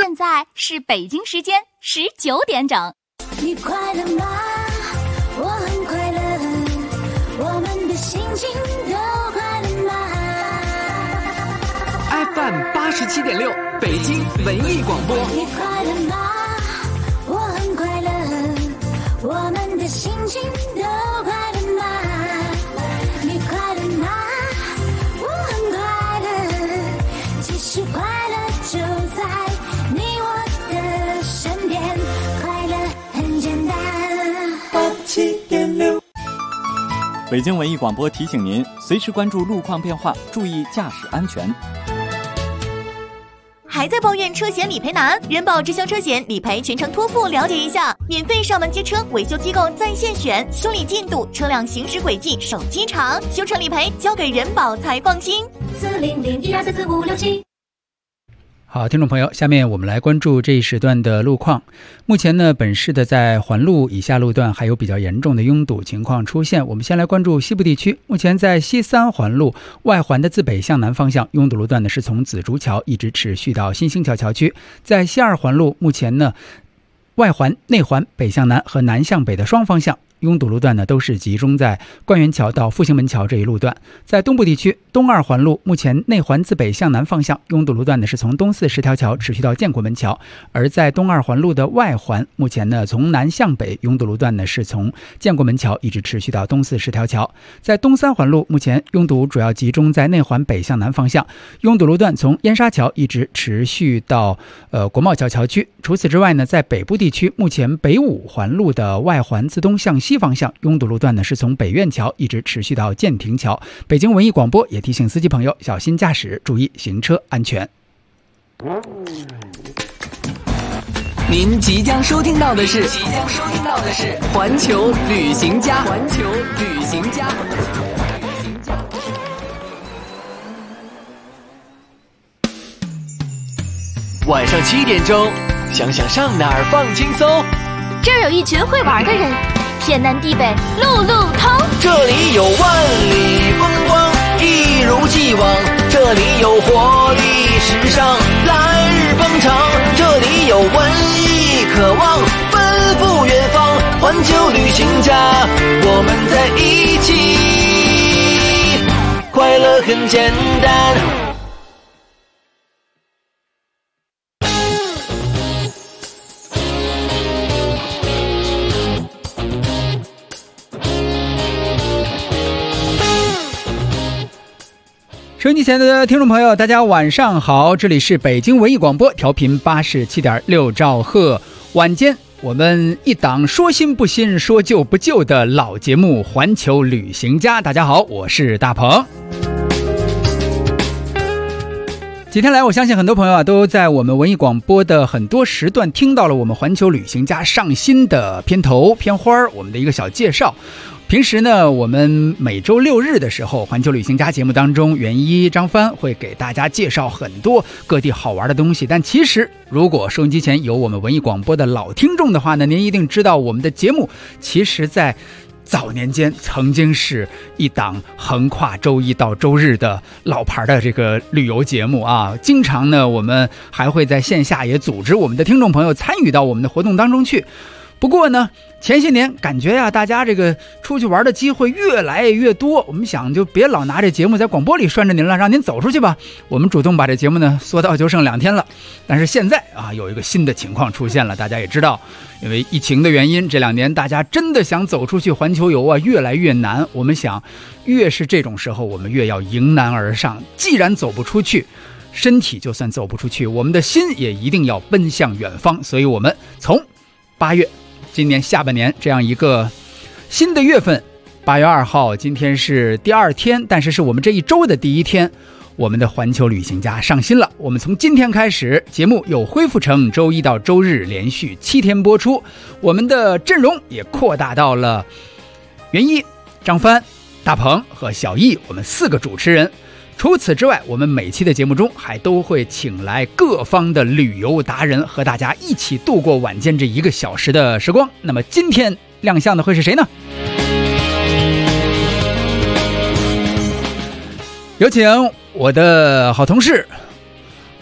现在是北京时间19点整。 你快乐吗？我很快乐，我们的心情都快乐吗？ FM 87.6北京文艺广播。 你快乐吗？我很快乐，我们的心情都快乐吗？你快乐吗？我很快乐，其实快乐就在你我的身边，快乐很简单。87.6 北京文艺广播提醒您，随时关注路况变化，注意驾驶安全。 还在抱怨车险理赔难？人保直销车险理赔全程托付，了解一下。免费上门接车，维修机构在线选，修理进度、车辆行驶轨迹手机查，修车理赔交给人保才放心。40012344567。 好，听众朋友，下面我们来关注这一时段的路况。目前呢，本市的在环路以下路段还有比较严重的拥堵情况出现。我们先来关注西部地区，目前在西三环路外环的自北向南方向，拥堵路段呢是从紫竹桥一直持续到新兴桥桥区。在西二环路，目前呢外环、内环北向南和南向北的双方向，拥堵路段呢都是集中在官园桥到复兴门桥这一路段。在东部地区，东二环路目前内环自北向南方向拥堵路段呢是从东四十条桥持续到建国门桥，而在东二环路的外环，目前呢从南向北拥堵路段呢是从建国门桥一直持续到东四十条桥。在东三环路，目前拥堵主要集中在内环北向南方向，拥堵路段从燕莎桥一直持续到国贸桥桥区。除此之外呢，在北部地区，目前北五环路的外环自东向西方向拥堵路段呢是从北苑桥一直持续到建亭桥。北京文艺广播也提醒司机朋友小心驾驶，注意行车安全。 您即将收听到的是环球旅行家。晚上7点钟，想想上哪儿放轻松。 这儿有一群会玩的人，天南地北路路通。 这里有万里风光，一如既往。这里有活力时尚，来日方长。这里有文艺渴望，奔赴远方。环球旅行家，我们在一起，快乐很简单。 收音机前的听众朋友，大家晚上好，这里是北京文艺广播，调频87.6兆赫，晚间我们一档说新不新说旧不旧的老节目《环球旅行家》。大家好，我是大鹏。几天来，我相信很多朋友都在我们文艺广播的很多时段听到了我们《环球旅行家》上新的片头片花，我们的一个小介绍。平时呢，我们每周6日的时候，环球旅行家节目当中，袁一、张帆会给大家介绍很多各地好玩的东西。但其实，如果收音机前有我们文艺广播的老听众的话呢，您一定知道我们的节目其实在早年间曾经是一档横跨周一到周日的老牌的这个旅游节目啊。经常呢，我们还会在线下也组织我们的听众朋友参与到我们的活动当中去。不过呢，前些年感觉呀，大家这个出去玩的机会越来越多，我们想就别老拿这节目在广播里拴着您了，让您走出去吧。我们主动把这节目呢缩到就剩2天了。但是现在啊，有一个新的情况出现了，大家也知道，因为疫情的原因，这2年大家真的想走出去环球游啊，越来越难。我们想，越是这种时候，我们越要迎难而上。既然走不出去，身体就算走不出去，我们的心也一定要奔向远方。所以我们从8月。今年下半年这样一个新的月份，8月2号，今天是第2天，但是是我们这一周的第1天，我们的环球旅行家上新了。我们从今天开始，节目又恢复成周一到周日连续7天播出，我们的阵容也扩大到了袁一、张帆、大鹏和小易，我们4个主持人。除此之外，我们每期的节目中还都会请来各方的旅游达人，和大家一起度过晚间这1个小时的时光。那么今天亮相的会是谁呢？有请我的好同事，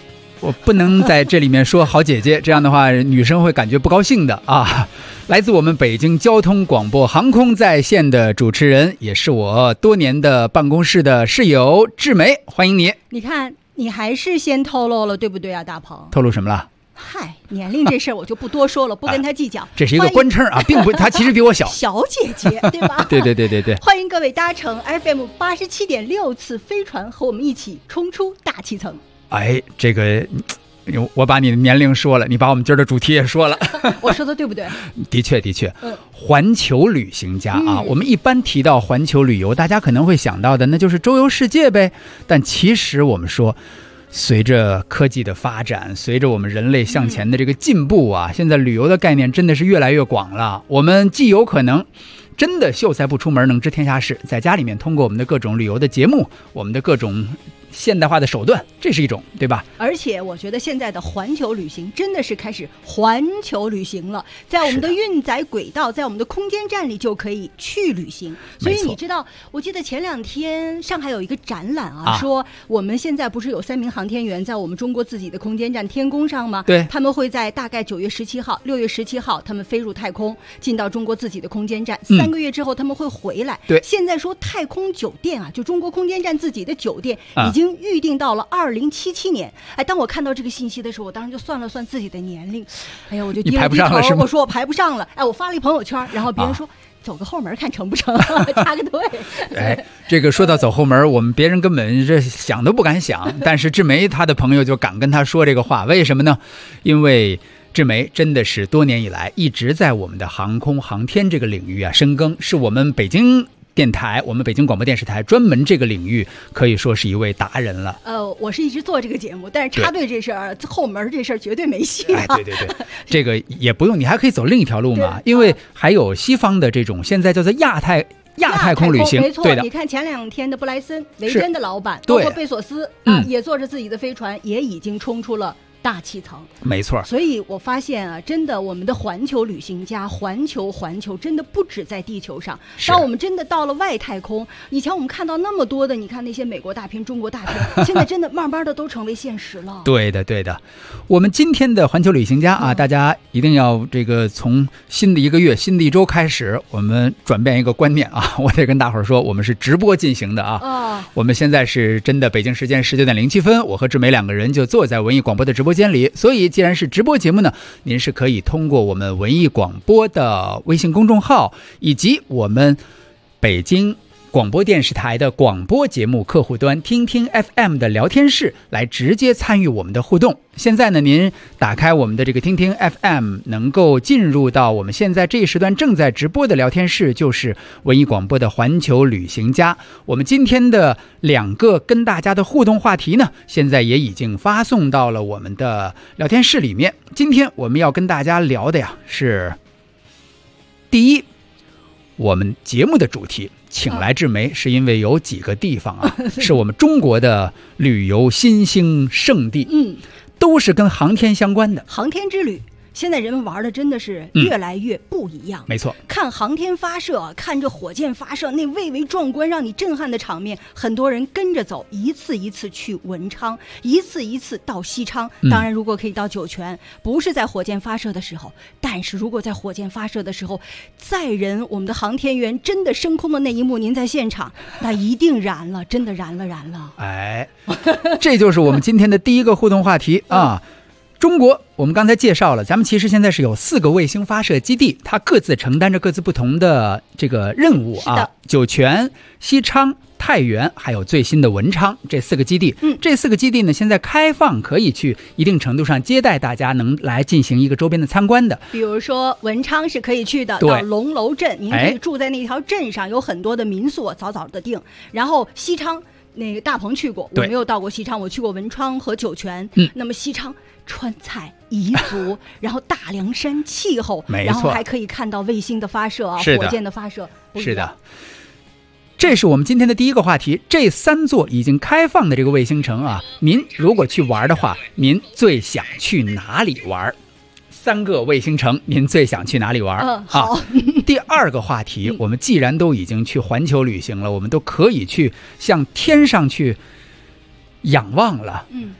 我不能在这里面说好姐姐，这样的话女生会感觉不高兴的啊。来自我们北京交通广播航空在线的主持人，也是我多年的办公室的室友志梅，欢迎你。 你看，你还是先透露了，对不对啊，大鹏？ 透露什么了？ 嗨，年龄这事儿我就不多说了，不跟他计较。 这是一个官称啊，并不，他其实比我小。 小姐姐，对吧？ 对。 欢迎各位搭乘 FM 87.6次飞船，和我们一起冲出大气层。 哎，这个我把你的年龄说了，你把我们今儿的主题也说了。 我说的对不对？ 的确，环球旅行家啊，我们一般提到环球旅游，大家可能会想到的那就是周游世界呗。但其实我们说，随着科技的发展，随着我们人类向前的这个进步啊，现在旅游的概念真的是越来越广了。我们既有可能真的秀才不出门能知天下事，在家里面通过我们的各种旅游的节目，我们的各种现代化的手段，这是一种，对吧？ 而且我觉得现在的环球旅行真的是开始环球旅行了，在我们的运载轨道，在我们的空间站里就可以去旅行。所以你知道，我记得前2天上海有一个展览啊，说我们现在不是有3名航天员在我们中国自己的空间站天宫上吗？ 对， 他们会在大概9月17号、6月17号，他们飞入太空，进到中国自己的空间站。3个月之后他们会回来。 对， 现在说太空酒店啊，就中国空间站自己的酒店已经预定到了2077年。哎，当我看到这个信息的时候，我当时就算了算自己的年龄，哎呀，我就低了低头，我说我排不上了。哎，我发了一朋友圈，然后别人说，走个后门看成不成，插个队。 哎，这个说到走后门，我们别人根本这想都不敢想，但是志梅他的朋友就敢跟他说这个话，为什么呢？因为志梅真的是多年以来一直在我们的航空航天这个领域啊深耕，是我们北京电台，我们北京广播电视台专门这个领域可以说是一位达人了。 我是一直做这个节目，但是插队这事儿、后门这事儿绝对没戏、啊。 哎，对，这个也不用，你还可以走另一条路嘛，因为还有西方的这种现在叫做亚太空旅行， 没错， 对的。 你看前2天的布莱森维珍的老板， 包括贝索斯也坐着自己的飞船，也已经冲出了大气层， 没错。 所以我发现啊，真的我们的环球旅行家，环球真的不止在地球上。当我们真的到了外太空，以前我们看到那么多的，你看那些美国大片、中国大片，现在真的慢慢的都成为现实了。 对的。我们今天的环球旅行家啊，大家一定要这个从新的一个月、新的一周开始，我们转变一个观念啊。我得跟大伙儿说，我们是直播进行的啊。我们现在是真的北京时间19:07，我和志梅2个人就坐在文艺广播的直播间里，所以既然是直播节目呢，您是可以通过我们文艺广播的微信公众号以及我们北京广播电视台的广播节目客户端听听 FM 的聊天室来直接参与我们的互动。现在呢，您打开我们的这个听听 FM， 能够进入到我们现在这一时段正在直播的聊天室，就是文艺广播的环球旅行家。我们今天的2个跟大家的互动话题呢，现在也已经发送到了我们的聊天室里面。今天我们要跟大家聊的呀是，第一，我们节目的主题请来志梅，是因为有几个地方啊，是我们中国的旅游新兴圣地，都是跟航天相关的。 航天之旅，现在人们玩的真的是越来越不一样。 没错， 看航天发射，看这火箭发射，那蔚为壮观、让你震撼的场面，很多人跟着走，一次一次去文昌，一次一次到西昌。当然，如果可以到酒泉，不是在火箭发射的时候，但是如果在火箭发射的时候，载人我们的航天员真的升空的那一幕，您在现场，那一定燃了，真的燃了。 哎，这就是我们今天的第一个互动话题啊。中国我们刚才介绍了，咱们其实现在是有4个卫星发射基地，它各自承担着各自不同的这个任务啊。酒泉、西昌、太原还有最新的文昌，这4个基地，这4个基地呢现在开放，可以去一定程度上接待大家能来进行一个周边的参观的。 比如说文昌是可以去的，到龙楼镇，您可以住在那条镇上，有很多的民宿早早的订。然后西昌那个大鹏去过，我没有到过西昌，我去过文昌和酒泉。那么西昌川菜彝族，然后大凉山气候，然后还可以看到卫星的发射啊，火箭的发射。 是的，这是我们今天的第一个话题。这3座已经开放的这个卫星城啊，您如果去玩的话，您最想去哪里玩？3个卫星城，您最想去哪里玩？ 好。 第2个话题，我们既然都已经去环球旅行了，我们都可以去向天上去仰望了。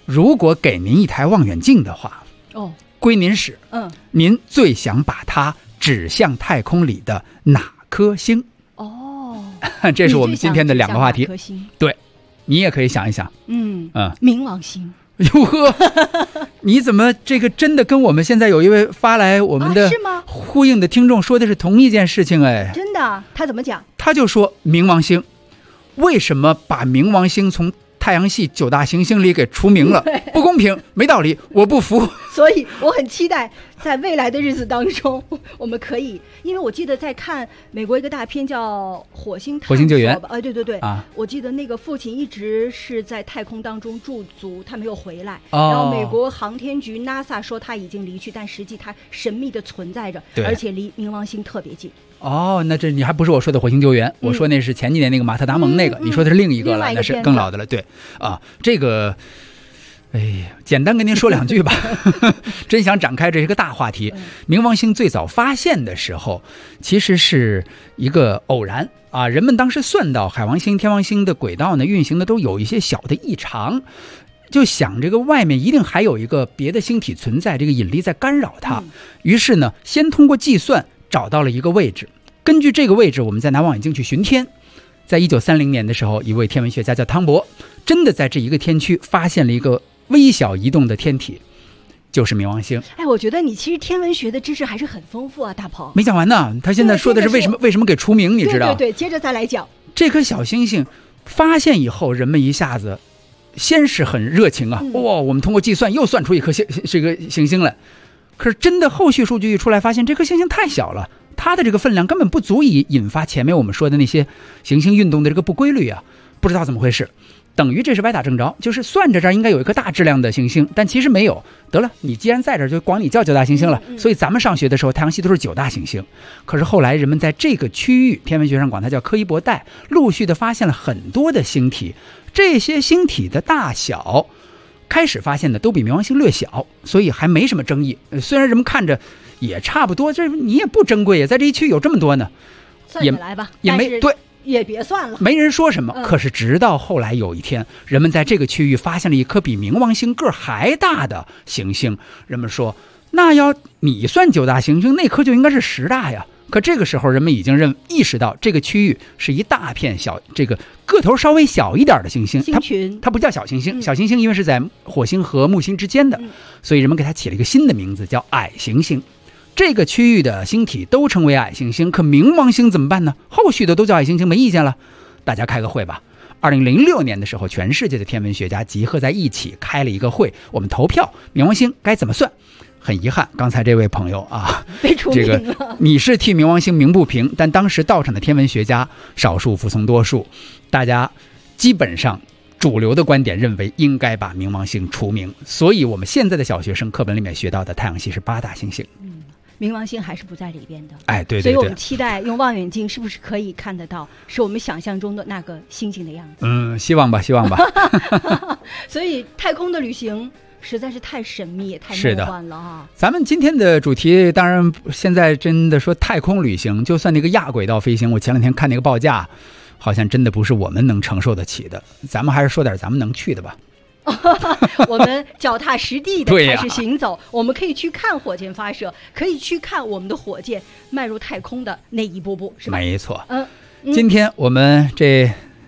如果给您一台望远镜的话，归您使，您最想把它指向太空里的哪颗星？这是我们今天的2个话题。对，你也可以想一想。 冥王星。 哟呵，你怎么这个真的跟我们现在有一位发来我们的呼应的听众说的是同一件事情？哎， 真的？他怎么讲？ 他就说冥王星为什么把冥王星从太阳系9大行星里给除名了？不公平，没道理，我不服。 所以我很期待在未来的日子当中，我们可以，因为我记得在看美国一个大片叫《火星救援》 对啊，我记得那个父亲一直是在太空当中驻足，他没有回来。然后美国航天局 NASA 说他已经离去，但实际他神秘的存在着，而且离冥王星特别近。 那这你还不是我说的火星救援，我说那是前几年那个马特达蒙那个，你说的是另一个了，那是更老的了。对啊，这个简单跟您说2句吧。真想展开这是个大话题。冥王星最早发现的时候其实是一个偶然啊，人们当时算到海王星天王星的轨道呢运行的都有一些小的异常，就想这个外面一定还有一个别的星体存在，这个引力在干扰它。于是呢先通过计算找到了一个位置，根据这个位置我们再拿望远镜去巡天。在1930年的时候，一位天文学家叫汤博，真的在这一个天区发现了一个微小移动的天体，就是冥王星。 我觉得你其实天文学的知识还是很丰富啊，大鹏。 没讲完呢，他现在说的是为什么给除名，你知道？ 对，接着再来讲。 这颗小星星发现以后，人们一下子先是很热情啊，我们通过计算又算出一颗这个行星来。可是真的后续数据一出来，发现这颗行星太小了，它的这个分量根本不足以引发前面我们说的那些行星运动的这个不规律啊，不知道怎么回事。等于这是歪打正着，就是算着这儿应该有一颗大质量的行星，但其实没有。得了，你既然在这儿，就光你叫9大行星了。所以咱们上学的时候，太阳系都是9大行星。可是后来人们在这个区域，天文学上管它叫柯伊伯带，陆续的发现了很多的星体。这些星体的大小，开始发现的都比冥王星略小，所以还没什么争议。虽然人们看着也差不多，这你也不珍贵呀，在这一区有这么多呢， 算起来吧， 也没对。 也别算了， 没人说什么。可是直到后来有一天，人们在这个区域发现了一颗比冥王星个还大的行星，人们说那要你算9大行星，那颗就应该是10大呀。可这个时候人们已经意识到这个区域是一大片小，这个个头稍微小一点的行星，它不叫小行星。小行星因为是在火星和木星之间的，所以人们给它起了一个新的名字，叫矮行星。这个区域的星体都称为矮行星，可冥王星怎么办呢？后续的都叫矮行星，没意见了，大家开个会吧。2006年的时候，全世界的天文学家集合在一起开了一个会，我们投票冥王星该怎么算。很遗憾，刚才这位朋友啊， 被除名了。 这个你是替冥王星鸣不平，但当时到场的天文学家少数服从多数，大家基本上主流的观点认为应该把冥王星除名。所以我们现在的小学生课本里面学到的太阳系是8大行星。 冥王星还是不在里边的， 对， 所以我们期待用望远镜是不是可以看得到，是我们想象中的那个星星的样子。 希望吧。 所以太空的旅行实在是太神秘也太梦幻了啊！ 咱们今天的主题，当然现在真的说太空旅行，就算那个亚轨道飞行，我前2天看那个报价，好像真的不是我们能承受得起的。咱们还是说点咱们能去的吧。 我们脚踏实地的开始行走，我们可以去看火箭发射，可以去看我们的火箭迈入太空的那一步步，是吧？ 没错。今天我们这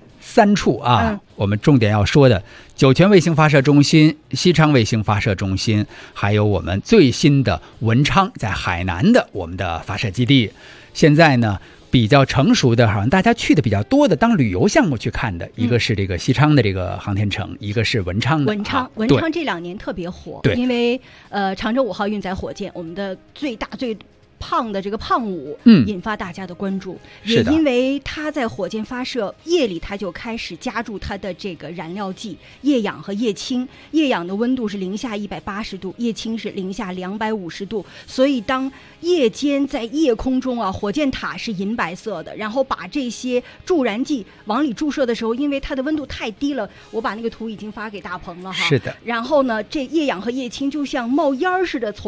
3处啊，我们重点要说的酒泉卫星发射中心、西昌卫星发射中心，还有我们最新的文昌在海南的我们的发射基地。现在呢比较成熟的，好像大家去的比较多的，当旅游项目去看的，一个是这个西昌的这个航天城，一个是文昌的。文昌这2年特别火， 对， 因为长征5号运载火箭，我们的最大最胖的这个胖5，引发大家的关注，也因为它在火箭发射夜里，它就开始加注它的这个燃料剂液氧和液氢。液氧的温度是-180度，液氢是-250度，所以当夜间在夜空中啊，火箭塔是银白色的，然后把这些助燃剂往里注射的时候，因为它的温度太低了，我把那个图已经发给大鹏了哈。 是的。 然后呢，这液氧和液氢就像冒烟似的从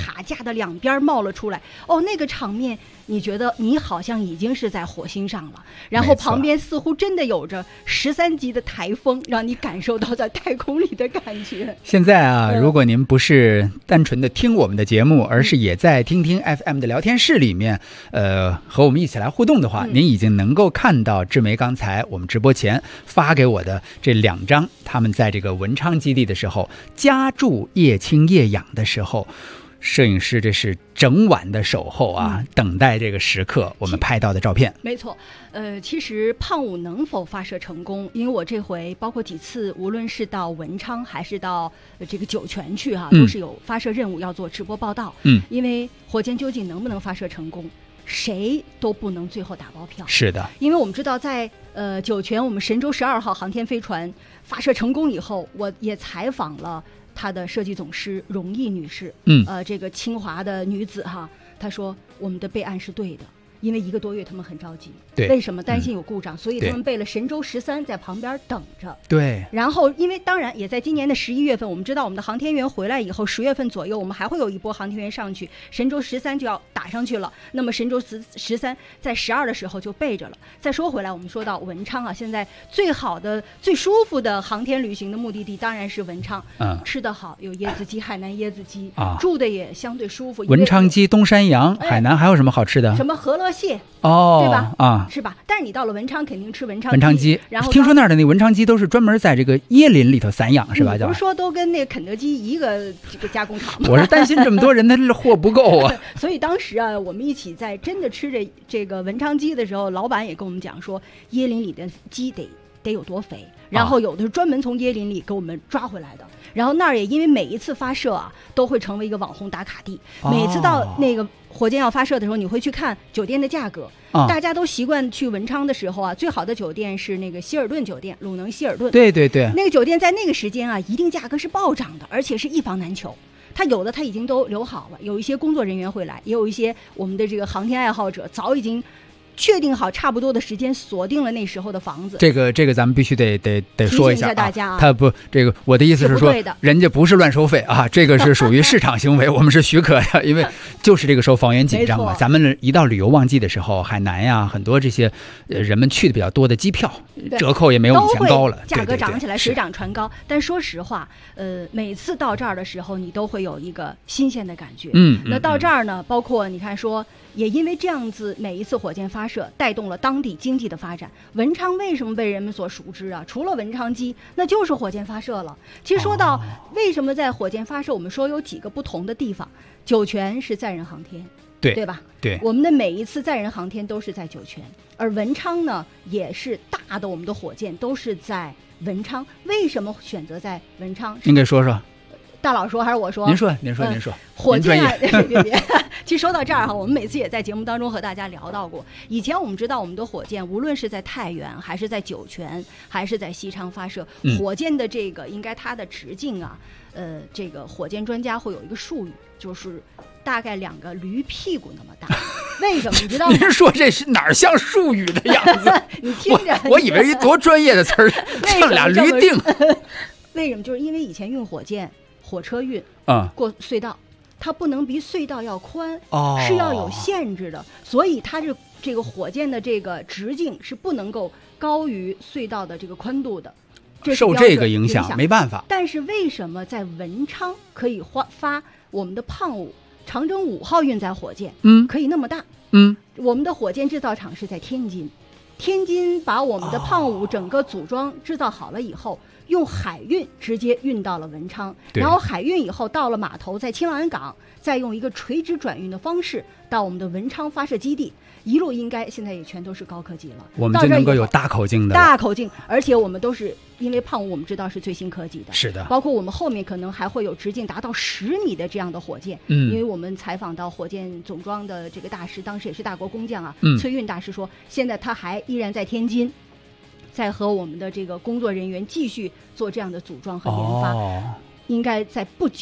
塔架的两边冒了出来。哦，那个场面，你觉得你好像已经是在火星上了，然后旁边似乎真的有着13级的台风，让你感受到在太空里的感觉。 现在啊，如果您不是单纯的听我们的节目，而是也在听听 FM 的聊天室里面，和我们一起来互动的话，您已经能够看到志梅刚才我们直播前发给我的这2张，他们在这个文昌基地的时候，家住夜清夜养的时候。摄影师这是整晚的守候啊，等待这个时刻，我们拍到的照片。 没错，其实胖五能否发射成功？因为我这回包括几次，无论是到文昌还是到这个酒泉去哈，都是有发射任务要做直播报道。因为火箭究竟能不能发射成功，谁都不能最后打包票。 是的， 因为我们知道在酒泉我们神舟12号航天飞船发射成功以后，我也采访了他的设计总师荣毅女士，这个清华的女子哈，她说我们的备案是对的，因为1个多月他们很着急， 对， 为什么担心有故障，所以他们备了神舟13在旁边等着。 对， 然后因为当然也在今年的11月份，我们知道我们的航天员回来以后，10月份左右我们还会有一波航天员上去，神舟13就要打上去了。那么神舟13在12的时候就备着了。再说回来，我们说到文昌啊，现在最好的、最舒服的航天旅行的目的地当然是文昌。吃得好，有椰子鸡，海南椰子鸡啊，住的也相对舒服。 文昌鸡、东山羊，海南还有什么好吃的？ 什么河洛蟹哦， 对吧？ 啊， 是吧？但是你到了文昌，肯定吃文昌鸡。 然后听说那儿的那文昌鸡都是专门在这个椰林里头散养，是吧？ 不是说都跟那个肯德基一个这个加工厂吗？ 我是担心这么多人，他货不够啊。 所以当时啊，我们一起在真的吃这个文昌鸡的时候，老板也跟我们讲说，椰林里的鸡得有多肥，然后有的是专门从椰林里给我们抓回来的。然后那儿也因为每一次发射啊，都会成为一个网红打卡地。每次到那个火箭要发射的时候，你会去看酒店的价格。大家都习惯去文昌的时候啊，最好的酒店是那个希尔顿酒店，鲁能希尔顿。 对对对， 那个酒店在那个时间啊，一定价格是暴涨的，而且是一房难求。他有的他已经都留好了，有一些工作人员会来，也有一些我们的这个航天爱好者早已经确定好差不多的时间，锁定了那时候的房子。 这个咱们必须得说一下大家啊， 他不，这个我的意思是说，人家不是乱收费啊，这个是属于市场行为，我们是许可的，因为就是这个时候房源紧张嘛。咱们一到旅游旺季的时候，海南呀，很多这些人们去的比较多的机票折扣也没有以前高了， 价格涨起来，水涨船高。但说实话，每次到这儿的时候，你都会有一个新鲜的感觉。那到这儿呢，包括你看说。也因为这样子，每一次火箭发射带动了当地经济的发展。文昌为什么被人们所熟知啊？除了文昌鸡，那就是火箭发射了。其实说到为什么在火箭发射，我们说有几个不同的地方。酒泉是载人航天，对吧？ 对， 我们的每一次载人航天都是在酒泉，而文昌呢，也是大的我们的火箭都是在文昌。为什么选择在文昌？ 您给说说。 大佬说还是我说？ 您说。 火箭啊，别。其实说到这儿哈，我们每次也在节目当中和大家聊到过。以前我们知道我们的火箭，无论是在太原，还是在酒泉，还是在西昌发射，火箭的这个应该它的直径啊，这个火箭专家会有一个术语，就是大概2个驴屁股那么大。为什么你知道吗？ 您说这是哪儿像术语的样子？ 你听着， 我以为一多专业的词儿，像俩驴腚。 为什么？就是因为以前运火箭，火车运过隧道，它不能比隧道要宽，是要有限制的，所以它这个火箭的这个直径是不能够高于隧道的这个宽度的。 受这个影响没办法。 但是为什么在文昌可以发我们的胖五长征5号运载火箭，可以那么大？我们的火箭制造厂是在天津，天津把我们的胖五整个组装制造好了以后，用海运直接运到了文昌，然后海运以后到了码头，在青兰港，再用一个垂直转运的方式到我们的文昌发射基地，一路应该现在也全都是高科技了。 我们就能够有大口径的， 大口径，而且我们都是因为胖五我们知道是最新科技的， 是的， 包括我们后面可能还会有直径达到10米的这样的火箭。因为我们采访到火箭总装的这个大师，当时也是大国工匠啊，崔运大师说，现在他还依然在天津，在和我们的这个工作人员继续做这样的组装和研发，应该在不久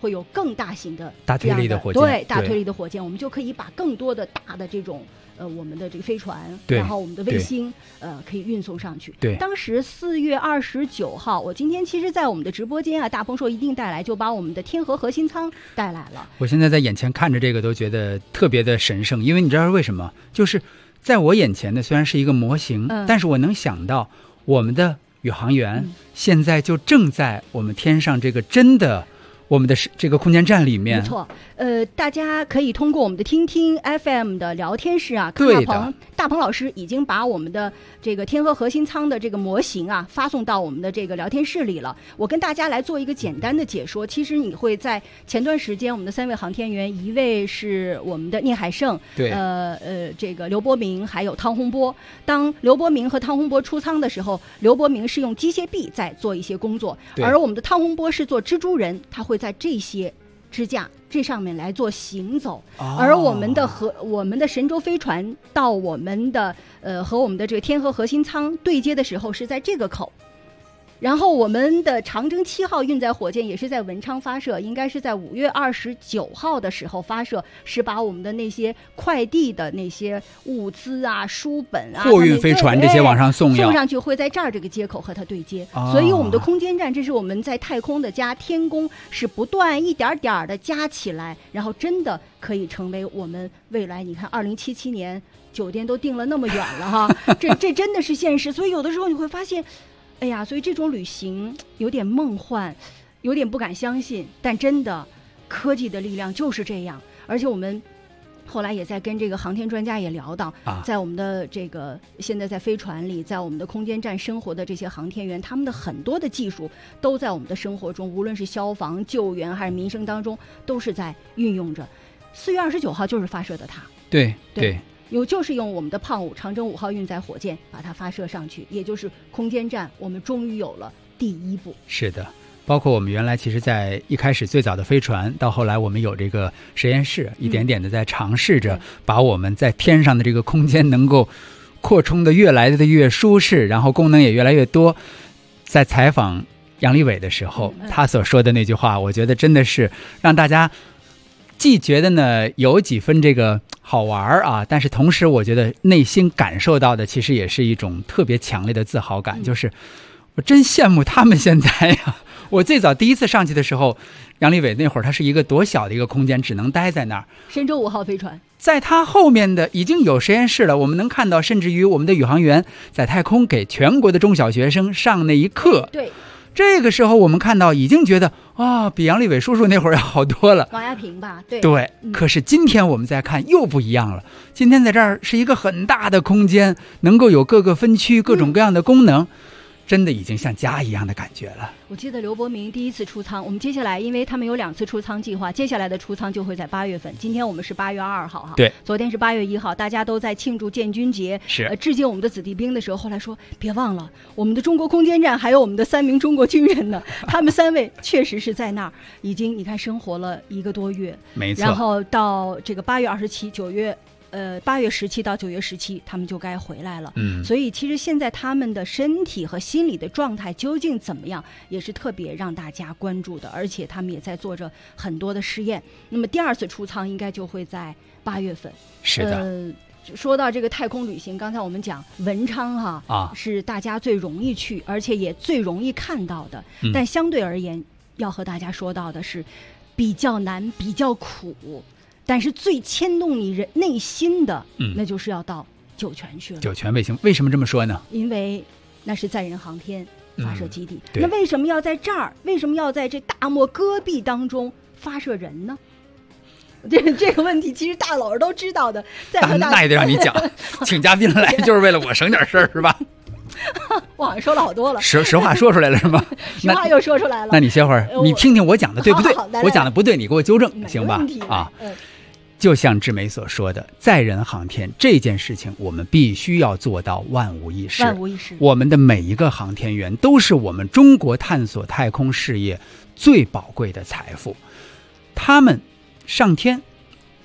会有更大型的大推力的火箭， 对，大推力的火箭，我们就可以把更多的大的这种我们的这个飞船，然后我们的卫星可以运送上去。 对， 当时4月29号，我今天其实在我们的直播间啊，大鹏说一定带来，就把我们的天河核心舱带来了。 我现在在眼前看着这个都觉得特别的神圣，因为你知道为什么？就是在我眼前的虽然是一个模型，但是我能想到我们的宇航员现在就正在我们天上这个真的我们的这个空间站里面。 没错，大家可以通过我们的听听 FM 的聊天室啊，大鹏老师已经把我们的这个天河核心舱的这个模型啊发送到我们的这个聊天室里了。我跟大家来做一个简单的解说。其实你会在前段时间，我们的3位航天员，一位是我们的聂海胜， 对， 这个刘伯明还有汤洪波。当刘伯明和汤洪波出舱的时候，刘伯明是用机械臂在做一些工作，而我们的汤洪波是做蜘蛛人，他会在这些支架这上面来做行走，而我们的神舟飞船到我们的和我们的这个天河核心舱对接的时候是在这个口。然后我们的长征7号运载火箭也是在文昌发射，应该是在5月29号的时候发射，是把我们的那些快递的那些物资啊、书本啊、 货运飞船这些往上送上去，会在这儿这个接口和它对接。所以我们的空间站，这是我们在太空的家，天宫是不断一点点的加起来，然后真的可以成为我们未来。你看2077年酒店都订了那么远了哈，这真的是现实。所以有的时候你会发现，哎呀，所以这种旅行有点梦幻，有点不敢相信，但真的科技的力量就是这样。而且我们后来也在跟这个航天专家也聊到，在我们的这个现在在飞船里，在我们的空间站生活的这些航天员，他们的很多的技术都在我们的生活中，无论是消防救援还是民生当中，都是在运用着。4月29号就是发射的它，对。就是用我们的胖5长征5号运载火箭把它发射上去，也就是空间站我们终于有了第一步。 是的，包括我们原来其实在一开始最早的飞船，到后来我们有这个实验室，一点点的在尝试着把我们在天上的这个空间能够扩充的越来的越舒适，然后功能也越来越多。在采访杨利伟的时候，他所说的那句话，我觉得真的是让大家既觉得呢有几分这个好玩啊，但是同时我觉得内心感受到的其实也是一种特别强烈的自豪感，就是我真羡慕他们现在呀。我最早第一次上去的时候，杨利伟那会儿他是一个多小的一个空间，只能待在那儿。 神舟5号飞船在他后面的已经有实验室了，我们能看到，甚至于我们的宇航员在太空给全国的中小学生上那一课。 对。 这个时候我们看到已经觉得比杨利伟叔叔那会儿要好多了。 王亚平吧，对。 可是今天我们再看又不一样了。今天在这儿是一个很大的空间，能够有各个分区各种各样的功能，真的已经像家一样的感觉了。 我记得刘伯明第一次出舱，我们接下来因为他们有2次出舱计划，接下来的出舱就会在8月份。今天我们是8月2号哈， 对， 昨天是8月1号，大家都在庆祝建军节， 是致敬我们的子弟兵的时候，后来说别忘了我们的中国空间站还有我们的3名中国军人呢，他们3位确实是在那儿已经你看生活了1个多月， 没错， 然后到这个8月27、8月17到9月17他们就该回来了。所以其实现在他们的身体和心理的状态究竟怎么样，也是特别让大家关注的，而且他们也在做着很多的试验。那么第2次出舱应该就会在8月份。 是的。 说到这个太空旅行，刚才我们讲文昌是大家最容易去，而且也最容易看到的，但相对而言要和大家说到的是比较难比较苦，但是最牵动你人内心的，那就是要到酒泉去了。 酒泉卫星为什么这么说呢？ 因为那是载人航天发射基地。那为什么要在这儿？为什么要在这大漠戈壁当中发射人呢？这个问题其实大佬都知道的。 那也得让你讲，请嘉宾来就是为了我省点事儿是吧？ 我好像说了好多了， 实话说出来了是吗？ 实话又说出来了。 那你歇会儿，你听听我讲的对不对？ 好我讲的不对，你给我纠正，行吧？就像志梅所说的，载人航天这件事情，我们必须要做到万无一失。我们的每一个航天员都是我们中国探索太空事业最宝贵的财富。他们上天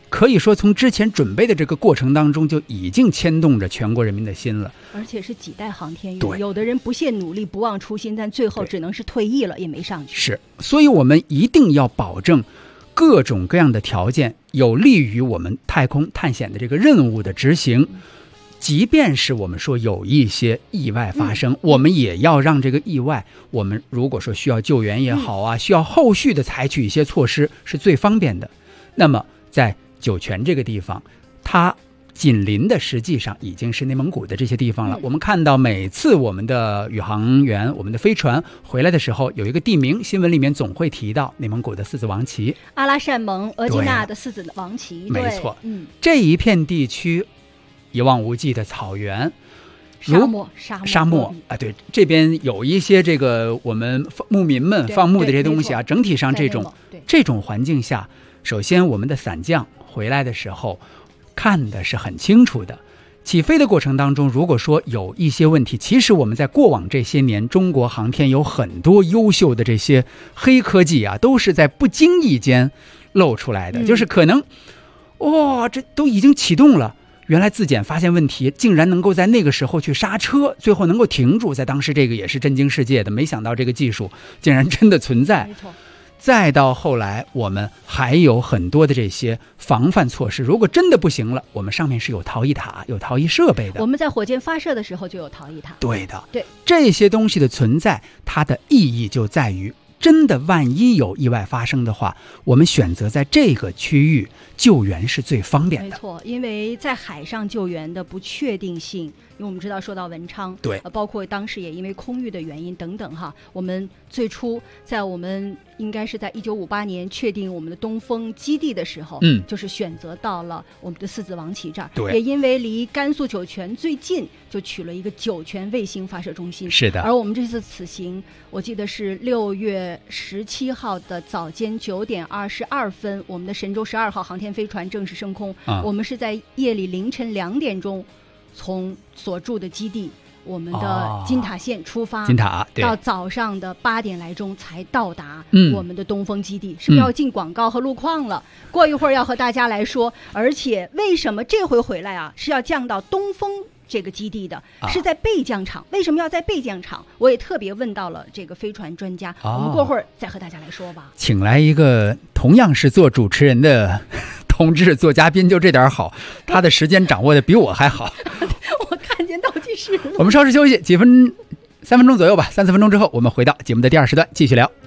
可以说从之前准备的这个过程当中就已经牵动着全国人民的心了， 而且是几代航天员， 对， 有的人不懈努力不忘初心，但最后只能是退役了，也没上去。 是，所以我们一定要保证各种各样的条件有利于我们太空探险的这个任务的执行，即便是我们说有一些意外发生，我们也要让这个意外，我们如果说需要救援也好啊，需要后续的采取一些措施是最方便的。那么在酒泉这个地方，它紧邻的实际上已经是内蒙古的这些地方了。我们看到每次我们的宇航员、我们的飞船回来的时候，有一个地名，新闻里面总会提到内蒙古的四子王旗， 阿拉善盟额济纳的四子王旗， 没错，这一片地区一望无际的草原。沙漠啊，对，这边有一些这个我们牧民们放牧的这些东西啊，整体上这种环境下，首先我们的伞降回来的时候看的是很清楚的。起飞的过程当中，如果说有一些问题，其实我们在过往这些年，中国航天有很多优秀的这些黑科技啊，都是在不经意间露出来的，就是可能这都已经启动了，原来自检发现问题，竟然能够在那个时候去刹车，最后能够停住，在当时这个也是震惊世界的，没想到这个技术竟然真的存在。没错。再到后来，我们还有很多的这些防范措施，如果真的不行了，我们上面是有逃逸塔、有逃逸设备的。 我们在火箭发射的时候就有逃逸塔。 对的， 对， 这些东西的存在，它的意义就在于，真的万一有意外发生的话，我们选择在这个区域救援是最方便的。 没错，因为在海上救援的不确定性，因为我们知道说到文昌， 对， 包括当时也因为空域的原因等等哈，我们最初在我们应该是在1958年确定我们的东风基地的时候，就是选择到了我们的四子王旗这儿， 对， 也因为离甘肃酒泉最近，就取了一个酒泉卫星发射中心。 是的。 而我们这次此行，我记得是6月17号的早间9点22分，我们的神舟12号航天飞船正式升空。我们是在夜里凌晨2点钟从所住的基地，我们的金塔县出发， 金塔到早上的8点来钟才到达我们的东风基地。是不是要进广告和路况了？过一会儿要和大家来说。而且为什么这回回来啊，是要降到东风这个基地的，是在备降场。为什么要在备降场？我也特别问到了这个飞船专家，我们过会儿再和大家来说吧。 请来一个同样是做主持人的同志做嘉宾，就这点好，他的时间掌握的比我还好。 我看见倒计时了。 我们稍事休息3分钟左右吧，3-4分钟之后，我们回到节目的第2时段继续聊。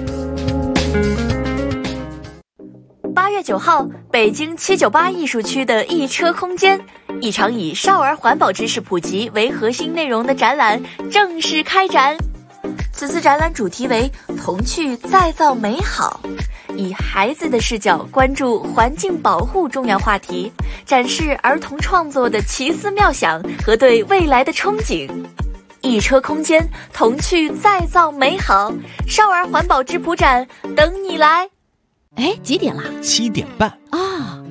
8月9号，北京798艺术区的一车空间，一场以少儿环保知识普及为核心内容的展览正式开展。此次展览主题为童趣再造美好，以孩子的视角关注环境保护重要话题，展示儿童创作的奇思妙想和对未来的憧憬。一车空间，童趣再造美好，少儿环保质朴展等你来。 哎，几点了 ？7点半啊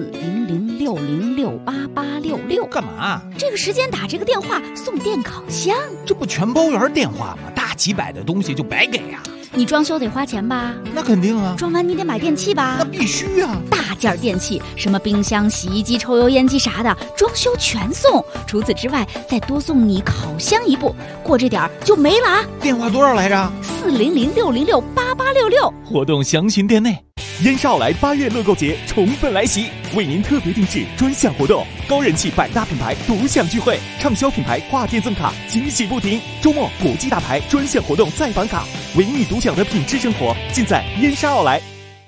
！40060688866， 干嘛？ 这个时间打这个电话送电烤箱， 这不全包圆电话吗？大几百的东西就白给啊！ 你装修得花钱吧？ 那肯定啊！ 装完你得买电器吧？ 那必须啊！ 大件电器，什么冰箱、洗衣机、抽油烟机啥的，装修全送。除此之外，再多送你烤箱一部，过这点就没了啊！ 电话多少来着 ？40060688866。 活动详询店内。燕少来8月乐购节宠粉来袭，为您特别定制专项活动，高人气百大品牌独享聚会，畅销品牌跨店赠卡，惊喜不停。周末国际大牌专项活动再返卡，唯你独享的品质生活，尽在燕莎奥莱。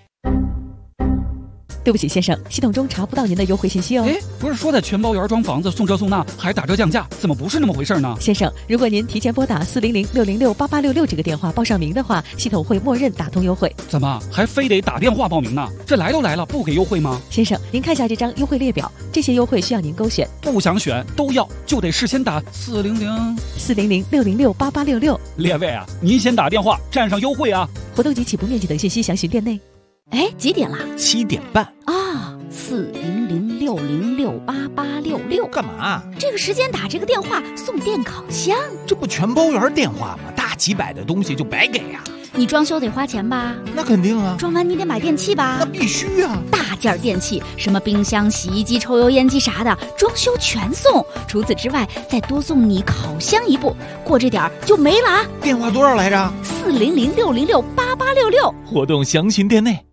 对不起先生，系统中查不到您的优惠信息哦。 哎，不是说在全包圆装房子送这送那还打折降价，怎么不是那么回事呢？ 先生，如果您提前拨打40060688866这个电话报上名的话，系统会默认打通优惠。 怎么还非得打电话报名呢？这来都来了，不给优惠吗？ 先生，您看一下这张优惠列表，这些优惠需要您勾选。 不想选都要，就得事先打 40060688866。 列位啊，您先打电话占上优惠啊！ 活动及起步面积等信息详询店内。 哎，几点了 ？7点半啊！40060688866， 干嘛？ 这个时间打这个电话送电烤箱， 这不全包圆电话吗？大几百的东西就白给啊？ 你装修得花钱吧？ 那肯定啊。 装完你得买电器吧？ 那必须啊。 大件电器，什么冰箱、洗衣机、抽油烟机啥的，装修全送。除此之外，再多送你烤箱一部，过这点儿就没了啊！ 电话多少来着 ？400-606-8866。 活动详询店内。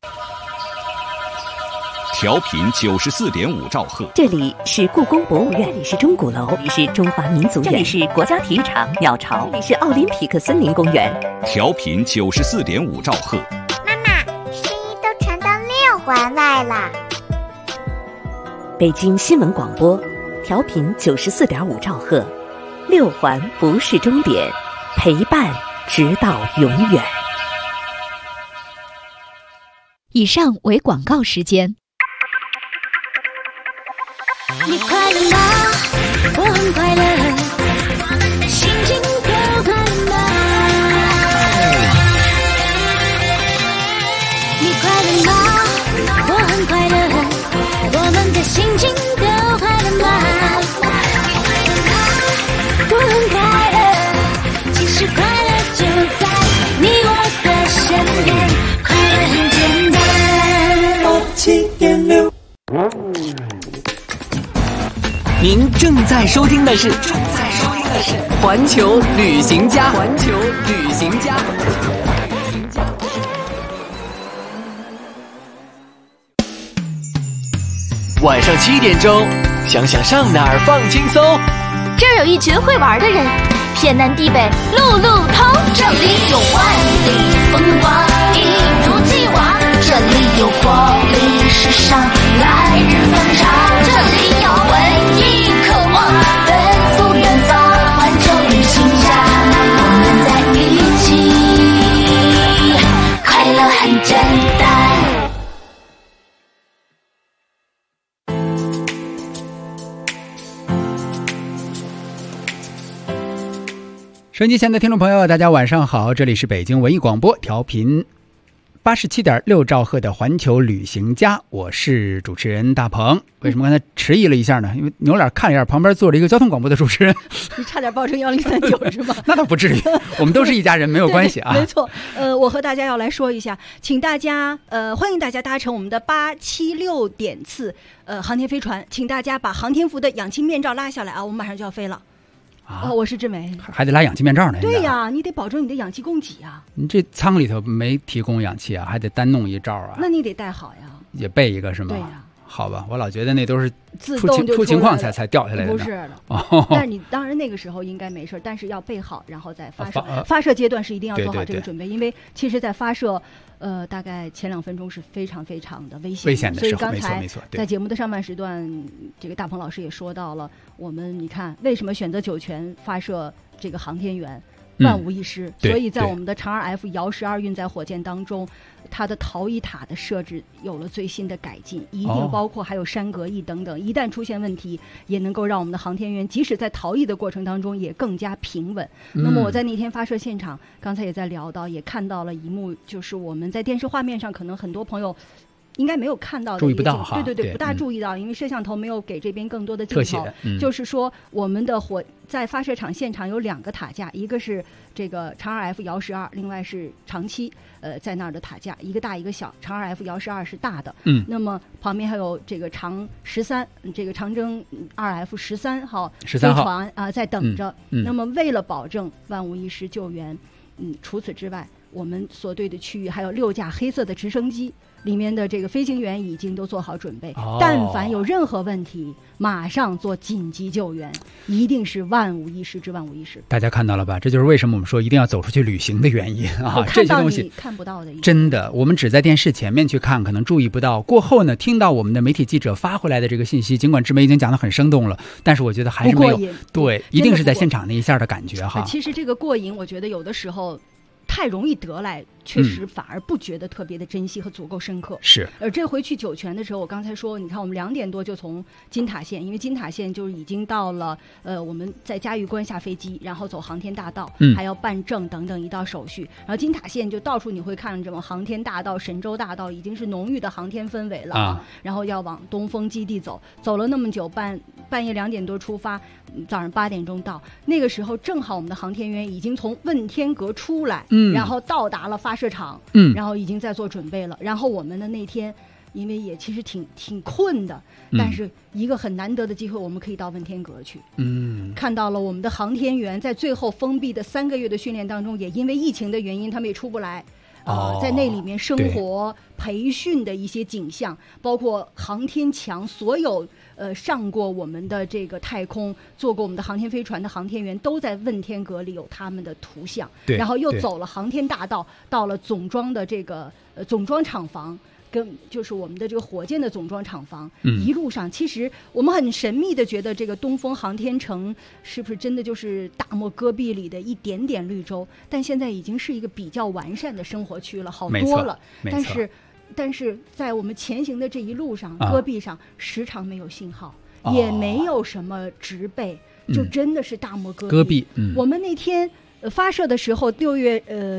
调频94.5兆赫， 这里是故宫博物院，这里是钟鼓楼，这里是中华民族院，这里是国家体育场鸟巢，这里是奥林匹克森林公园。 调频94.5兆赫。 妈妈，声音都传到6环外了。 北京新闻广播，调频94.5兆赫，6环不是终点，陪伴直到永远。 以上为广告时间。 你快乐吗？我很快乐，心情都快乐吗？你快乐吗？我很快乐，我们的心情都快乐吗？我很快乐，其实快乐就在你我的身边，快乐很简单。7.6。 您正在收听的是环球旅行家。晚上7点钟，想想上哪儿放轻松。 这儿有一群会玩的人，偏南地北路路通。这里有万里风光，一如既往。这里有活力时尚，来日方长。这里有文艺渴望，奔赴远方。环球旅行家，我们在一起，快乐很简单。 收音机前的听众朋友，大家晚上好，这里是北京文艺广播，调频87.6兆赫的环球旅行家，我是主持人大鹏。为什么刚才迟疑了一下呢？因为扭脸看了一下，旁边坐着一个交通广播的主持人。 你差点报成1039是吧？ 那倒不至于，我们都是一家人，没有关系啊。 没错，我和大家要来说一下，请大家欢迎大家搭乘我们的876点次航天飞船，请大家把航天服的氧气面罩拉下来啊，我们马上就要飞了。我是志梅， 还得拉氧气面罩呢。 对呀，你得保证你的氧气供给啊。 你这舱里头没提供氧气啊，还得单弄一罩啊。 那你得带好呀。 也备一个是吗？ 对呀。 好吧，我老觉得那都是自动就出情况才掉下来的。 不是的。但是你当然那个时候应该没事，但是要备好，然后再发射。发射阶段是一定要做好这个准备，因为其实在发射。大概前2分钟是非常非常的危险的，所以刚才在节目的上半时段，这个大鹏老师也说到了，我们你看为什么选择酒泉发射这个航天员，万无一失。所以在我们的长2 F 遥12运载火箭当中，它的逃逸塔的设置有了最新的改进，一定包括还有山隔翼等等，一旦出现问题，也能够让我们的航天员即使在逃逸的过程当中也更加平稳。那么我在那天发射现场，刚才也在聊到，也看到了一幕，就是我们在电视画面上可能很多朋友应该没有看到的一个镜头，对，不大注意到，因为摄像头没有给这边更多的镜头。就是说，我们的在发射场现场有2个塔架，一个是这个长2 F 遥12，另外是长7在那儿的塔架，一个大一个小。长2 F 遥12是大的，那么旁边还有这个长13，这个长征2 F 13号飞船在等着。那么为了保证万无一失救援，除此之外，我们所对的区域还有6架黑色的直升机。里面的这个飞行员已经都做好准备，但凡有任何问题，马上做紧急救援，一定是万无一失之万无一失。 大家看到了吧？这就是为什么我们说一定要走出去旅行的原因啊！ 这些东西看不到的， 真的，我们只在电视前面去看，可能注意不到。过后呢，听到我们的媒体记者发回来的这个信息，尽管志梅已经讲得很生动了，但是我觉得还是没有对，一定是在现场那一下的感觉哈。 其实这个过瘾，我觉得有的时候太容易得来， 确实反而不觉得特别的珍惜和足够深刻。 是。 这回去酒泉的时候，我刚才说，你看我们2点多就从金塔县，因为金塔县就是已经到了我们在嘉峪关下飞机，然后走航天大道，还要办证等等一道手续。然后金塔县就到处你会看这种航天大道、神州大道，已经是浓郁的航天氛围了啊。然后要往东风基地走了那么久，半夜2点多出发，早上8点钟到。那个时候正好我们的航天员已经从问天阁出来，然后到达了发射场，然后已经在做准备了。然后我们的那天，因为也其实挺困的，但是一个很难得的机会，我们可以到问天阁去，看到了我们的航天员在最后封闭的3个月的训练当中，也因为疫情的原因，他们也出不来。在那里面生活培训的一些景象，包括航天墙，所有上过我们的这个太空、坐过我们的航天飞船的航天员，都在问天阁里有他们的图像。然后又走了航天大道，到了总装的这个总装厂房。就是我们的这个火箭的总装厂房，一路上其实我们很神秘的觉得这个东风航天城是不是真的就是大漠戈壁里的一点点绿洲，但现在已经是一个比较完善的生活区了，好多了。但是在我们前行的这一路上，戈壁上时常没有信号，也没有什么植被，就真的是大漠戈壁。我们那天发射的时候，6月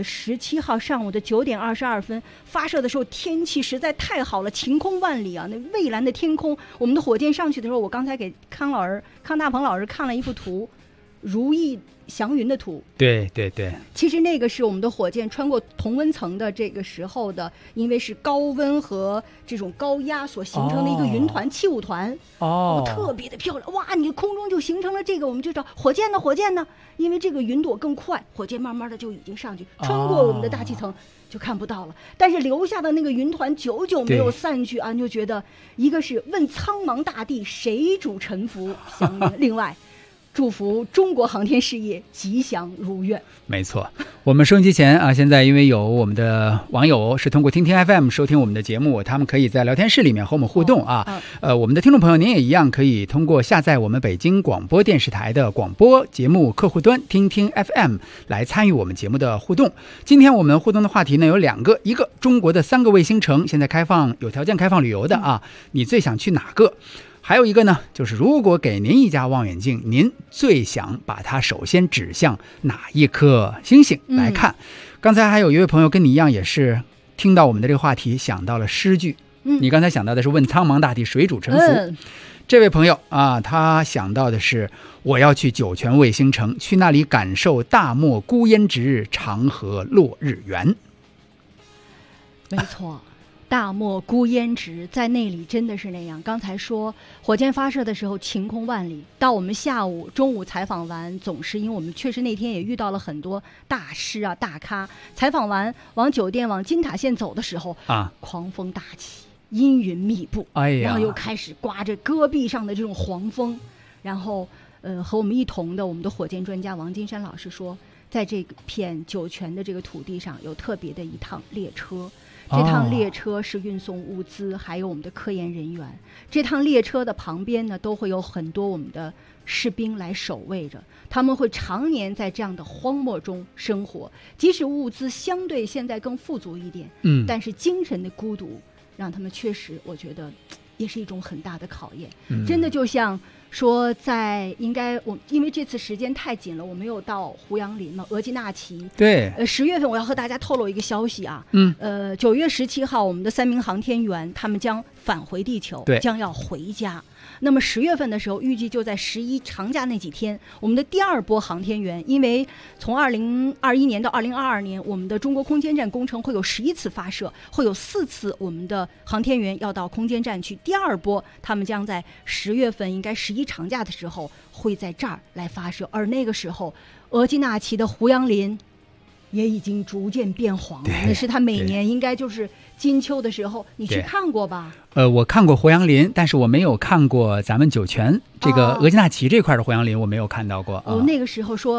17号上午的9点22分发射的时候，天气实在太好了，晴空万里啊，那蔚蓝的天空。我们的火箭上去的时候，我刚才给康大鹏老师看了一幅图，如意祥云的图。 对。 其实那个是我们的火箭穿过同温层的这个时候的，因为是高温和这种高压所形成的一个云团、气雾团。特别的漂亮。哇，你空中就形成了这个，我们就找火箭呢，因为这个云朵更快，火箭慢慢的就已经上去，穿过我们的大气层就看不到了。但是留下的那个云团久久没有散去啊，你就觉得一个是问苍茫大地谁主沉浮祥云，另外祝福中国航天事业吉祥如愿。 没错，我们收音机前啊，现在因为有我们的网友是通过听听 FM 收听我们的节目，他们可以在聊天室里面和我们互动啊。我们的听众朋友您也一样可以通过下载我们北京广播电视台的广播节目客户端听听 FM 来参与我们节目的互动。今天我们互动的话题呢有2个，一个中国的3个卫星城现在有条件开放旅游的啊，你最想去哪个？还有一个呢，就是如果给您一架望远镜，您最想把它首先指向哪一颗星星来看？刚才还有一位朋友跟你一样，也是听到我们的这个话题想到了诗句。你刚才想到的是问苍茫大地谁主沉浮。这位朋友啊，他想到的是我要去酒泉卫星城，去那里感受大漠孤烟直，长河落日圆。 没错。大漠孤烟直，在那里真的是那样。刚才说火箭发射的时候晴空万里，到我们中午采访完总是因为我们确实那天也遇到了很多大师啊大咖，采访完往酒店往金塔县走的时候狂风大起，阴云密布，然后又开始刮着戈壁上的这种黄风，然后和我们一同的我们的火箭专家王金山老师说，在这片酒泉的这个土地上有特别的一趟列车，这趟列车是运送物资还有我们的科研人员，这趟列车的旁边呢都会有很多我们的士兵来守卫着，他们会常年在这样的荒漠中生活，即使物资相对现在更富足一点，但是精神的孤独让他们确实我觉得也是一种很大的考验。真的就像说因为这次时间太紧了，我没有到胡杨林嘛，额济纳旗。对，10月份我要和大家透露一个消息啊。9月17号，我们的3名航天员他们将返回地球，将要回家。那么10月份的时候，预计就在11长假那几天，我们的第2波航天员，因为从2021年到2022年，我们的中国空间站工程会有11次发射，会有4次我们的航天员要到空间站去。第2波他们将在10月份，应该11长假的时候会在这儿来发射，而那个时候额济纳旗的胡杨林也已经逐渐变黄了，那是他每年应该就是金秋的时候，你去看过吧？ 我看过胡杨林，但是我没有看过咱们酒泉这个额济纳旗这块的胡杨林，我没有看到过。 那个时候说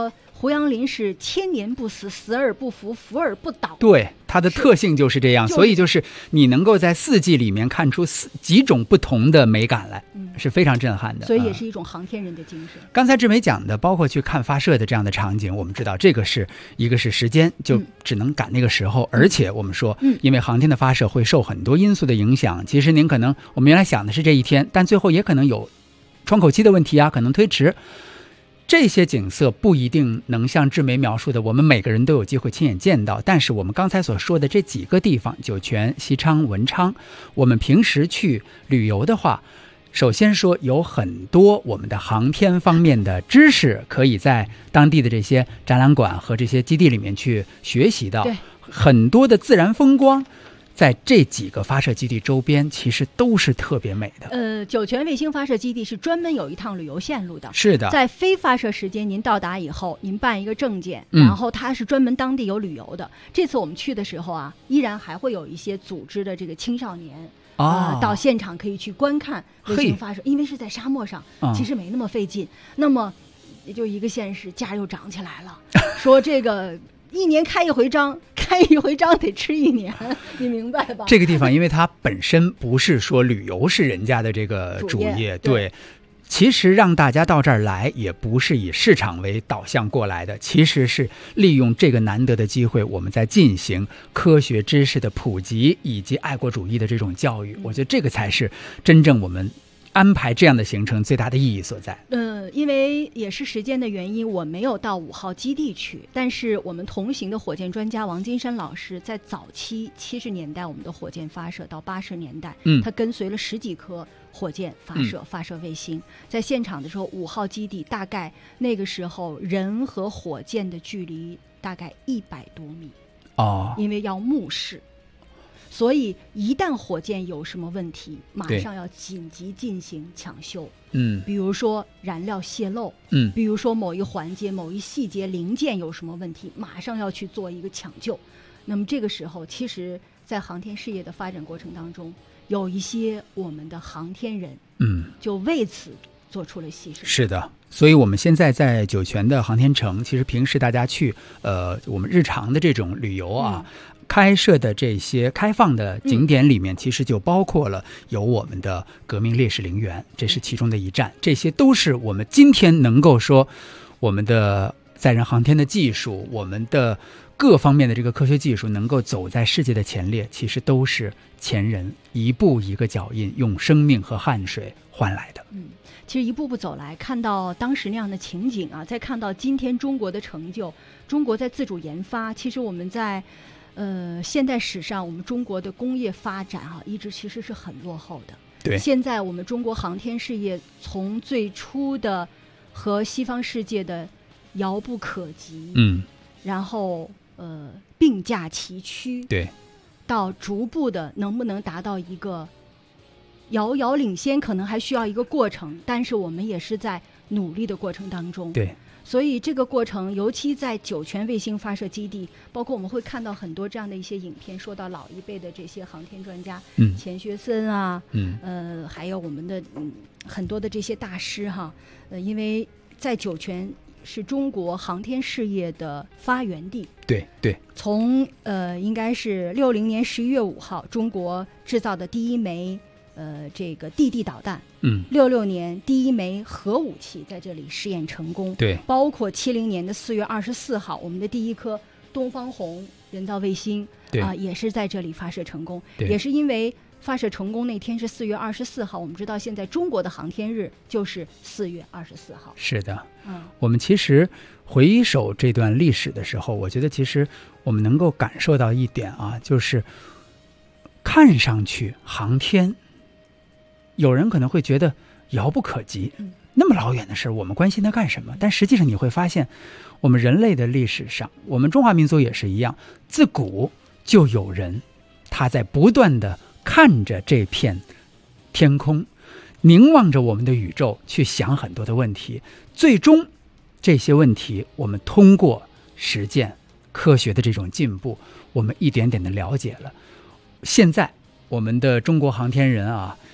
胡杨林是千年不死，死而不服，服而不倒。 对，它的特性就是这样，所以就是你能够在4季里面看出几种不同的美感来，是非常震撼的。 所以也是一种航天人的精神。 刚才志梅讲的，包括去看发射的这样的场景，我们知道这个是一个是时间，就只能赶那个时候，而且我们说，因为航天的发射会受很多因素的影响，其实您可能我们原来想的是这一天，但最后也可能有窗口期的问题啊，可能推迟。这些景色不一定能像志梅描述的，我们每个人都有机会亲眼见到。但是我们刚才所说的这几个地方，酒泉、西昌、文昌，我们平时去旅游的话，首先说有很多我们的航天方面的知识，可以在当地的这些展览馆和这些基地里面去学习到。很多的自然风光，在这几个发射基地周边其实都是特别美的。 酒泉卫星发射基地是专门有一趟旅游线路的。 是的， 在非发射时间您到达以后，您办一个证件，然后它是专门当地有旅游的。这次我们去的时候啊，依然还会有一些组织的这个青少年到现场可以去观看卫星发射，因为是在沙漠上，其实没那么费劲。那么也就一个现实，价又涨起来了，说这个1年开一回张，开一回张得吃1年，你明白吧？ 这个地方因为它本身不是说旅游是人家的这个主业，对。其实让大家到这儿来也不是以市场为导向过来的，其实是利用这个难得的机会，我们在进行科学知识的普及以及爱国主义的这种教育。我觉得这个才是真正我们安排这样的行程最大的意义所在。 因为也是时间的原因，我没有到5号基地去，但是我们同行的火箭专家王金山老师在早期70年代我们的火箭发射到80年代，他跟随了10几颗火箭发射卫星，在现场的时候5号基地大概那个时候人和火箭的距离大概100多米，因为要目视，所以一旦火箭有什么问题，马上要紧急进行抢修。比如说燃料泄漏，比如说某一环节、某一细节零件有什么问题，马上要去做一个抢救。那么这个时候，其实在航天事业的发展过程当中，有一些我们的航天人，就为此做出了牺牲。是的。所以我们现在在酒泉的航天城，其实平时大家去我们日常的这种旅游啊，开设的这些开放的景点里面，其实就包括了有我们的革命烈士陵园，这是其中的一站。这些都是我们今天能够说我们的载人航天的技术，我们的各方面的这个科学技术能够走在世界的前列，其实都是前人一步一个脚印，用生命和汗水换来的。 其实一步步走来，看到当时那样的情景啊，再看到今天中国的成就，中国在自主研发，其实我们在现代史上，我们中国的工业发展一直其实是很落后的。对，现在我们中国航天事业从最初的和西方世界的遥不可及，然后并驾齐驱，对，到逐步的能不能达到一个遥遥领先，可能还需要一个过程，但是我们也是在努力的过程当中。对。所以这个过程，尤其在酒泉卫星发射基地，包括我们会看到很多这样的一些影片，说到老一辈的这些航天专家，钱学森啊，还有我们的很多的这些大师哈，因为在酒泉是中国航天事业的发源地。对对。从应该是60年11月5号，中国制造的第一枚这个地地导弹，66年第一枚核武器在这里试验成功，对，包括70年的4月24号，我们的第一颗东方红人造卫星也是在这里发射成功，也是因为发射成功那天是4月24号，我们知道现在中国的航天日就是4月24号。是的，我们其实回首这段历史的时候，我觉得其实我们能够感受到一点啊，就是看上去航天有人可能会觉得遥不可及，那么老远的事我们关心它干什么？但实际上你会发现，我们人类的历史上，我们中华民族也是一样，自古就有人他在不断的看着这片天空，凝望着我们的宇宙，去想很多的问题，最终这些问题我们通过实践科学的这种进步，我们一点点的了解了。现在我们的中国航天人啊，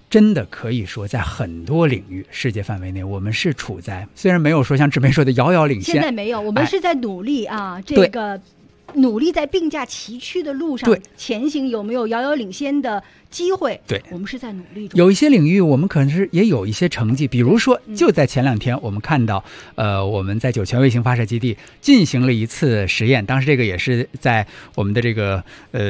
真的可以说在很多领域世界范围内我们是处在虽然没有说像志梅说的遥遥领先， 现在没有，我们是在努力啊，这个努力在并驾齐驱的路上前行，有没有遥遥领先的机会？对，我们是在努力中。 有一些领域我们可能是也有一些成绩，比如说就在前2天我们看到我们在酒泉卫星发射基地进行了一次实验，当时这个也是在我们的这个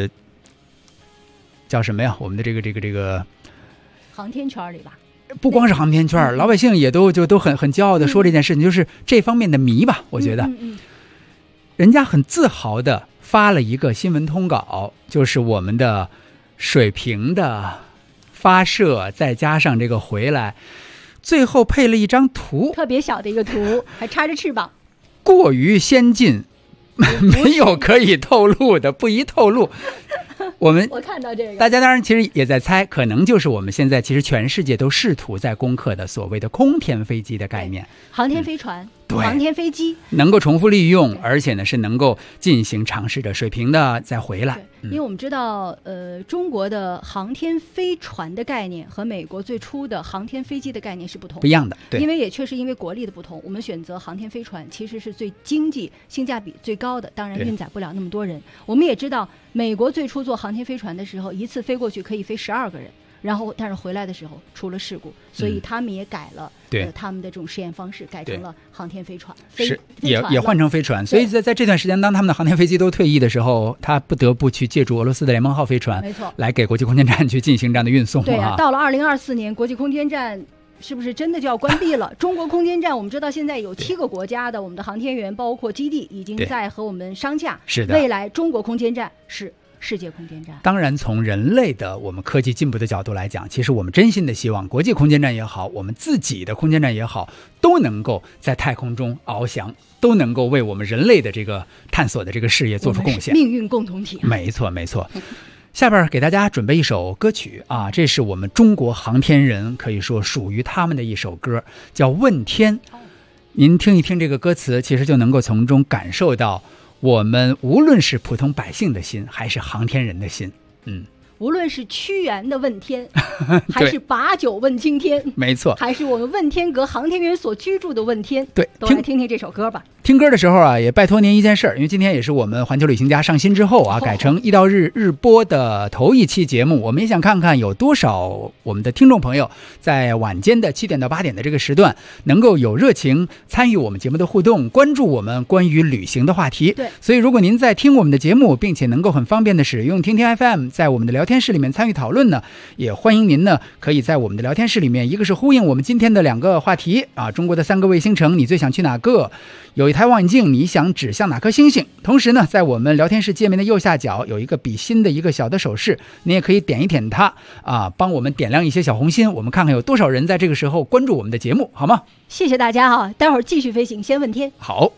叫什么呀，我们的这个航天圈里吧， 不光是航天圈，老百姓也都很骄傲的说这件事情，就是这方面的迷吧，我觉得人家很自豪的发了一个新闻通稿，就是我们的水平的发射再加上这个回来，最后配了一张图， 特别小的一个图，还插着翅膀， 过于先进，没有可以透露的，不宜透露。我看到这个， 大家当然其实也在猜，可能就是我们现在其实全世界都试图在攻克的所谓的空天飞机的概念， 航天飞船。航天飞机能够重复利用，而且呢是能够进行尝试着水平的再回来。 因为我们知道中国的航天飞船的概念和美国最初的航天飞机的概念是不同的， 不一样的。对， 因为也确实因为国力的不同，我们选择航天飞船其实是最经济性价比最高的，当然运载不了那么多人。我们也知道美国最初做航天飞船的时候，一次飞过去可以飞12个人，然后但是回来的时候出了事故，所以他们也改了他们的这种实验方式，改成了航天飞船， 也换成飞船。所以在这段时间，当他们的航天飞机都退役的时候，他不得不去借助俄罗斯的联盟号飞船， 没错， 来给国际空间站去进行这样的运送。 对啊，到了2024年，国际空间站是不是真的就要关闭了？中国空间站，我们知道现在有7个国家的我们的航天员，包括基地，已经在和我们商洽。 是的， 未来中国空间站是世界空间站。 当然从人类的我们科技进步的角度来讲，其实我们真心的希望国际空间站也好，我们自己的空间站也好，都能够在太空中翱翔，都能够为我们人类的这个探索的这个事业做出贡献。 命运共同体。 没错没错。下边给大家准备一首歌曲啊，这是我们中国航天人可以说属于他们的一首歌，叫《问天》。您听一听这个歌词，其实就能够从中感受到我们无论是普通百姓的心，还是航天人的心， 无论是屈原的问天，还是把酒问青天， 没错， 还是我们问天阁航天员所居住的问天， 对， 都来听听这首歌吧。 听歌的时候啊，也拜托您一件事，因为今天也是我们环球旅行家上新之后啊，改成1到日日播的头一期节目，我们也想看看有多少我们的听众朋友在晚间的7点到8点的这个时段，能够有热情参与我们节目的互动，关注我们关于旅行的话题。 对， 所以如果您在听我们的节目，并且能够很方便的使用听听 FM， 在我们的聊天室里面参与讨论呢，也欢迎您呢可以在我们的聊天室里面，一个是呼应我们今天的2个话题啊，中国的3个卫星城，你最想去哪个？有一台望远镜，你想指向哪颗星星？同时呢，在我们聊天室界面的右下角有一个比心的一个小的手势，你也可以点一点它啊，帮我们点亮一些小红心，我们看看有多少人在这个时候关注我们的节目，好吗？ 谢谢大家哈，待会儿继续飞行，先问天。 好。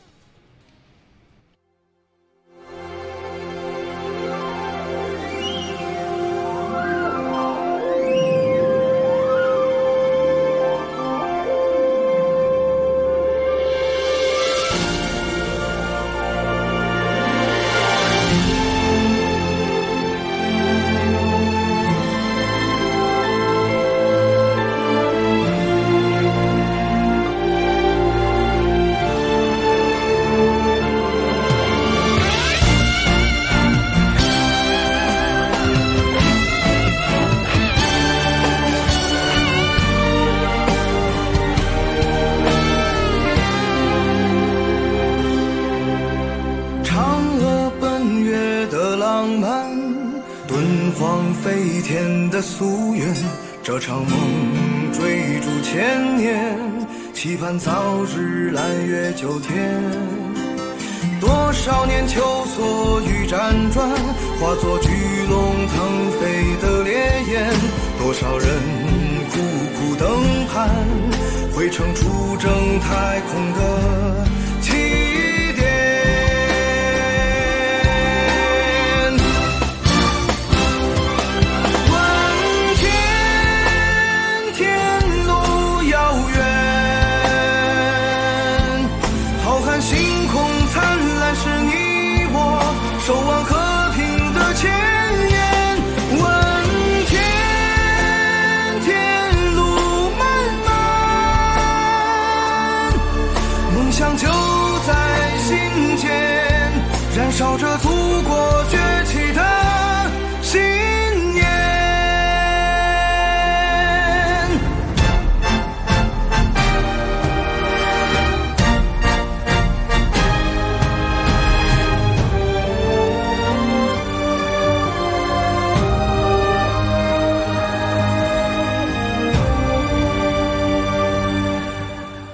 夙愿，这场梦追逐千年，期盼早日揽月9天。多少年秋索与辗转，化作巨龙腾飞的烈焰。多少人苦苦登攀，汇成出征太空的起点。守望和平的前沿，问天天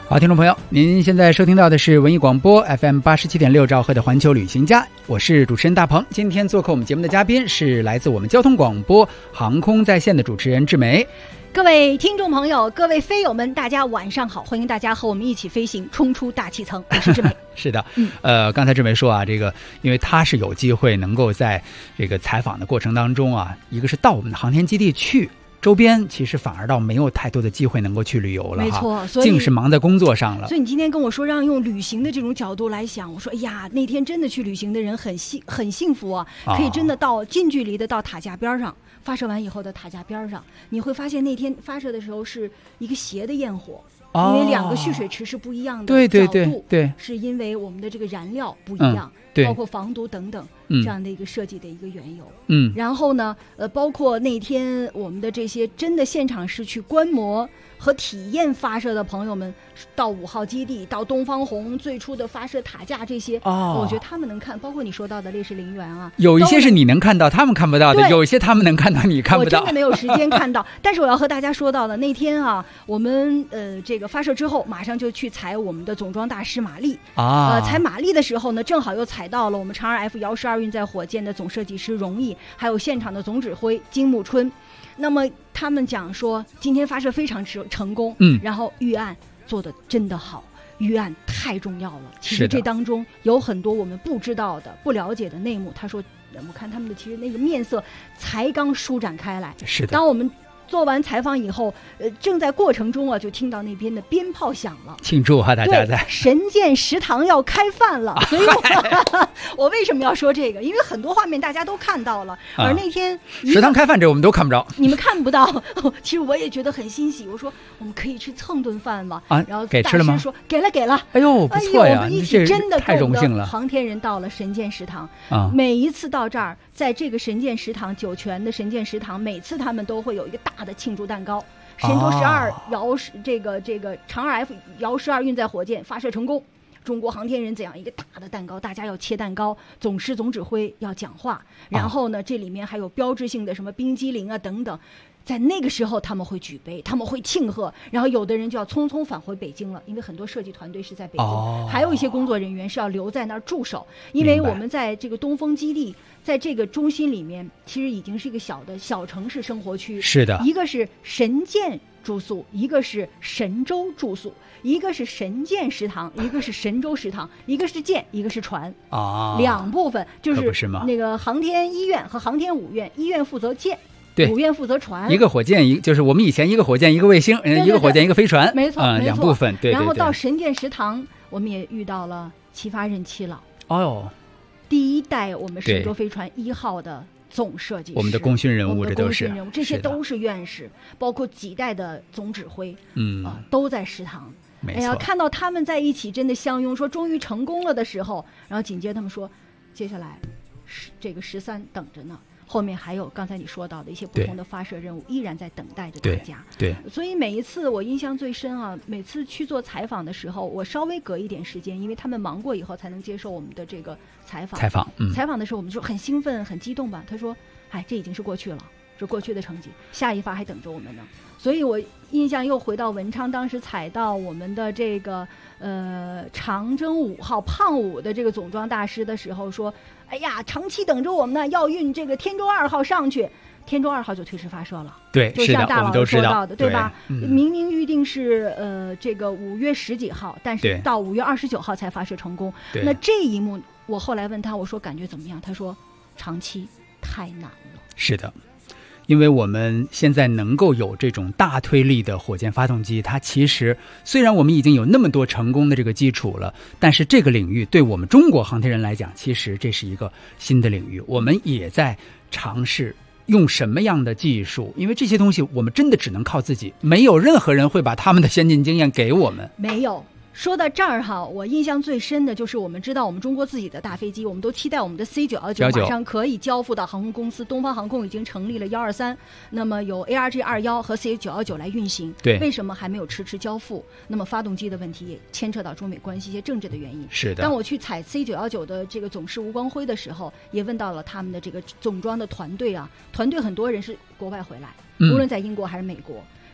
好，听众朋友，您现在收听到的是文艺广播 FM 87.6兆赫的环球旅行家，我是主持人大鹏。今天做客我们节目的嘉宾是来自我们交通广播航空在线的主持人志梅。 各位听众朋友，各位飞友们，大家晚上好！欢迎大家和我们一起飞行，冲出大气层。我是志梅。 是的，刚才志梅说啊，这个因为他是有机会能够在这个采访的过程当中啊，一个是到我们的航天基地去。周边其实反而倒没有太多的机会能够去旅游了， 没错，所以净是忙在工作上了。 所以你今天跟我说让用旅行的这种角度来想，我说哎呀，那天真的去旅行的人很幸福啊，可以真的到近距离的到塔架边上，发射完以后的塔架边上，你会发现那天发射的时候是一个斜的焰火。因为两个蓄水池是不一样的角度， 对， 是因为我们的这个燃料不一样，包括防毒等等这样的一个设计的一个缘由。然后呢，包括那天我们的这些真的现场是去观摩和体验发射的朋友们，到5号基地，到东方红最初的发射塔架这些，我觉得他们能看，包括你说到的烈士陵园啊， 有一些是你能看到，他们看不到的；有一些他们能看到，你看不到。 我真的没有时间看到，但是我要和大家说到的那天啊，我们这个发射之后，马上就去采我们的总装大师马力啊。采马力的时候呢，正好又采到了我们长2 F 遥12运载火箭的总设计师荣毅，还有现场的总指挥金木春。那么他们讲说，今天发射非常成功，然后预案做得真的好，预案太重要了。其实这当中有很多我们不知道的、不了解的内幕。他说，我看他们的其实那个面色才刚舒展开来。 是的， 当我们做完采访以后，正在过程中啊，就听到那边的鞭炮响了， 庆祝啊！大家在神剑食堂要开饭了，所以我为什么要说这个？因为很多画面大家都看到了，而那天食堂开饭这我们都看不着， 你们看不到。其实我也觉得很欣喜，我说我们可以去蹭顿饭嘛，然后给吃了吗？ 说给了。 哎呦，不错呀！ 我们一起真的太荣幸了。 航天人到了神剑食堂啊，每一次到这儿，在这个神剑食堂酒泉的神剑食堂，每次他们都会有一个大的庆祝蛋糕。神舟12遥这个长2 F 遥12运载火箭发射成功，中国航天人怎样一个大的蛋糕，大家要切蛋糕，总师总指挥要讲话，然后呢，这里面还有标志性的什么冰激凌啊等等。在那个时候他们会举杯，他们会庆贺，然后有的人就要匆匆返回北京了，因为很多设计团队是在北京，还有一些工作人员是要留在那儿驻守，因为我们在这个东风基地，在这个中心里面，其实已经是一个小城市生活区。 是的， 一个是神剑住宿，一个是神舟住宿，一个是神剑食堂，一个是神舟食堂，一个是舰，一个是船两部分，就是那个航天1院和航天5院，1院负责舰。5院负责船， 一个火箭，就是我们以前一个火箭一个卫星，一个火箭一个飞船， 没错， 两部分。对。 然后到神剑食堂，我们也遇到了齐发任七老。 哦， 第一代我们神舟飞船1号的总设计师， 我们的功勋人物，这都是这些都是院士，包括几代的总指挥，都在食堂。哎呀，看到他们在一起真的相拥，说终于成功了的时候，然后紧接着他们说，接下来这个13等着呢。后面还有刚才你说到的一些不同的发射任务，依然在等待着大家。 对， 所以每一次我印象最深啊，每次去做采访的时候，我稍微隔一点时间，因为他们忙过以后才能接受我们的这个采访。采访的时候我们就很兴奋、很激动吧。他说：“哎，这已经是过去了，是过去的成绩，下一发还等着我们呢。”所以我印象又回到文昌，当时采到我们的这个长征5号胖5的这个总装大师的时候说。哎呀，长期等着我们呢，要运这个天舟2号上去，天舟2号就推迟发射了。 对， 就像大老师说到的， 对吧？明明预定是这个5月10几号，但是到5月29号才发射成功。那这一幕，我后来问他，我说感觉怎么样？他说长期太难了。 是的。因为我们现在能够有这种大推力的火箭发动机，它其实虽然我们已经有那么多成功的这个基础了，但是这个领域对我们中国航天人来讲，其实这是一个新的领域，我们也在尝试用什么样的技术，因为这些东西我们真的只能靠自己，没有任何人会把他们的先进经验给我们。 没有。说到这儿哈，我印象最深的就是我们知道我们中国自己的大飞机，我们都期待我们的 C919 马上可以交付到航空公司。东方航空已经成立了123，那么有 ARJ21和 C919 来运行。 对， 为什么还没有迟交付？那么发动机的问题也牵扯到中美关系一些政治的原因。 是的。 当我去采 C919 的这个总师吴光辉的时候，也问到了他们的这个总装的团队啊，团队很多人是国外回来，无论在英国还是美国。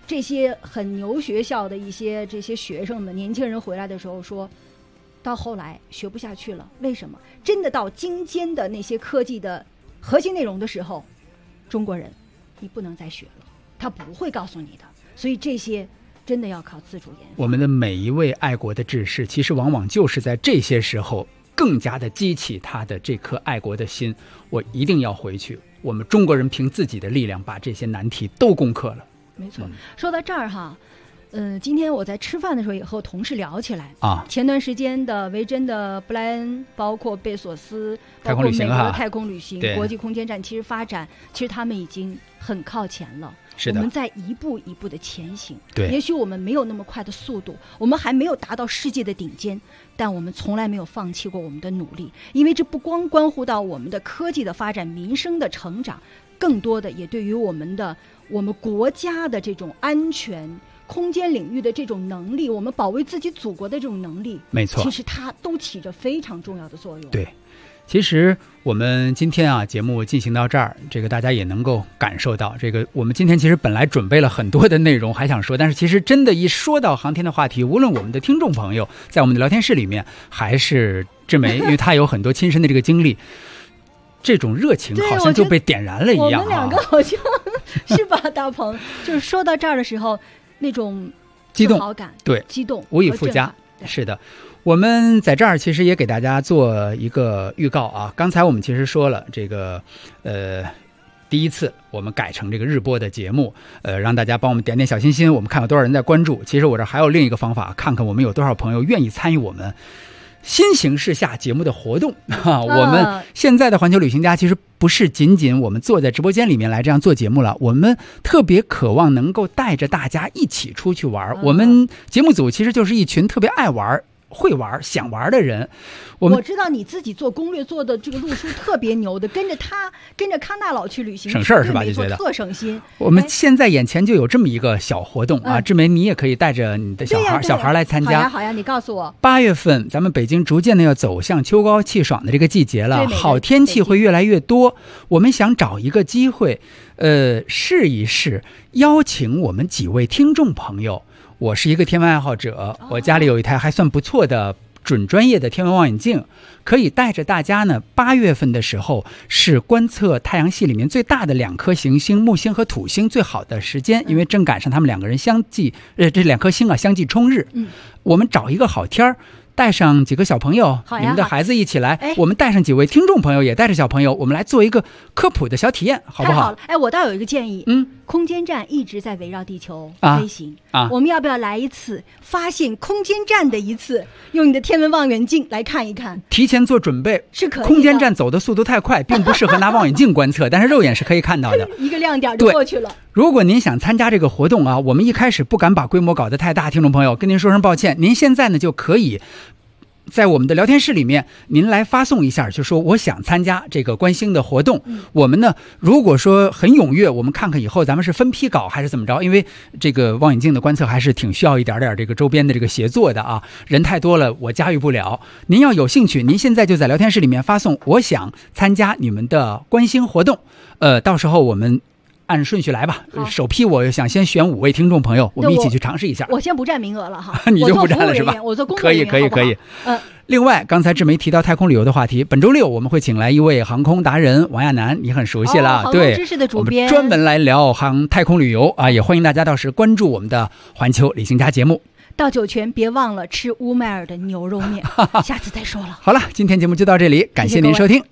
这些很牛学校的这些学生们、年轻人回来的时候说，到后来学不下去了，为什么？真的到精尖的那些科技的核心内容的时候，中国人你不能再学了，他不会告诉你的。所以这些真的要靠自主研发。 我们的每一位爱国的志士，其实往往就是在这些时候更加的激起他的这颗爱国的心。我一定要回去，我们中国人凭自己的力量把这些难题都攻克了。 没错，说到这儿哈，今天我在吃饭的时候也和同事聊起来啊。 前段时间的维珍的布莱恩，包括贝索斯， 包括美国的太空旅行、国际空间站，其实发展，其实他们已经很靠前了。 是的， 我们在一步一步的前行。 对， 也许我们没有那么快的速度，我们还没有达到世界的顶尖，但我们从来没有放弃过我们的努力，因为这不光关乎到我们的科技的发展、民生的成长，更多的也对于我们国家的这种安全、空间领域的这种能力，我们保卫自己祖国的这种能力， 没错， 其实它都起着非常重要的作用。 对，其实我们今天啊节目进行到这儿，这个大家也能够感受到，这个我们今天其实本来准备了很多的内容还想说，但是其实真的一说到航天的话题，无论我们的听众朋友在我们的聊天室里面，还是志梅，因为他有很多亲身的这个经历，这种热情好像就被点燃了一样。 我们两个好像是吧，大鹏，就是说到这儿的时候，那种激动好感， 对， 激动无以复加。是的，我们在这儿其实也给大家做一个预告啊。刚才我们其实说了这个第一次我们改成这个日播的节目，让大家帮我们点点小心心，我们看有多少人在关注。其实我这还有另一个方法，看看我们有多少朋友愿意参与我们新形势下节目的活动我们现在的环球旅行家其实不是仅仅我们坐在直播间里面来这样做节目了，我们特别渴望能够带着大家一起出去玩。我们节目组其实就是一群特别爱玩、会玩、想玩的人。 我知道你自己做攻略做的这个路数特别牛的，跟着康纳老去旅行省事儿是吧？就觉得特省心。 我们现在眼前就有这么一个小活动啊，志梅你也可以带着你的小孩来参加。 好呀，你告诉我。 8月份咱们北京逐渐的要走向秋高气爽的这个季节了，好天气会越来越多。我们想找一个机会，试一试，邀请我们几位听众朋友。我是一个天文爱好者，我家里有一台还算不错的准专业的天文望远镜，可以带着大家呢，8月份的时候是观测太阳系里面最大的2颗行星木星和土星最好的时间，因为正赶上他们2个人相继这2颗星啊相继冲日。我们找一个好天儿，带上几个小朋友，你们的孩子一起来，我们带上几位听众朋友也带着小朋友，我们来做一个科普的小体验，好不好？ 太好了，我倒有一个建议，空间站一直在围绕地球飞行我们要不要来一次发现空间站的一次，用你的天文望远镜来看一看， 提前做准备是可以的。 空间站走的速度太快，并不适合拿望远镜观测，但是肉眼是可以看到的， 一个亮点就过去了。 如果您想参加这个活动啊，我们一开始不敢把规模搞得太大，听众朋友跟您说声抱歉，您现在呢就可以在我们的聊天室里面，您来发送一下，就说我想参加这个观星的活动。我们呢，如果说很踊跃，我们看看以后咱们是分批搞还是怎么着？因为这个望远镜的观测还是挺需要一点点这个周边的这个协作的啊，人太多了，我驾驭不了。您要有兴趣，您现在就在聊天室里面发送我想参加你们的观星活动。到时候我们按顺序来吧，首批我想先选5位听众朋友，我们一起去尝试一下。 我先不占名额了哈， 你就不占了是吧？ 我做工作人员， 可以。另外，刚才志梅提到太空旅游的话题，本周6我们会请来一位航空达人王亚楠，你很熟悉了，对， 知识的主编， 我们专门来聊太空旅游啊，也欢迎大家到时关注我们的环球旅行家节目。 到酒泉别忘了吃乌麦尔的牛肉面，下次再说了。 好了，今天节目就到这里，感谢您收听。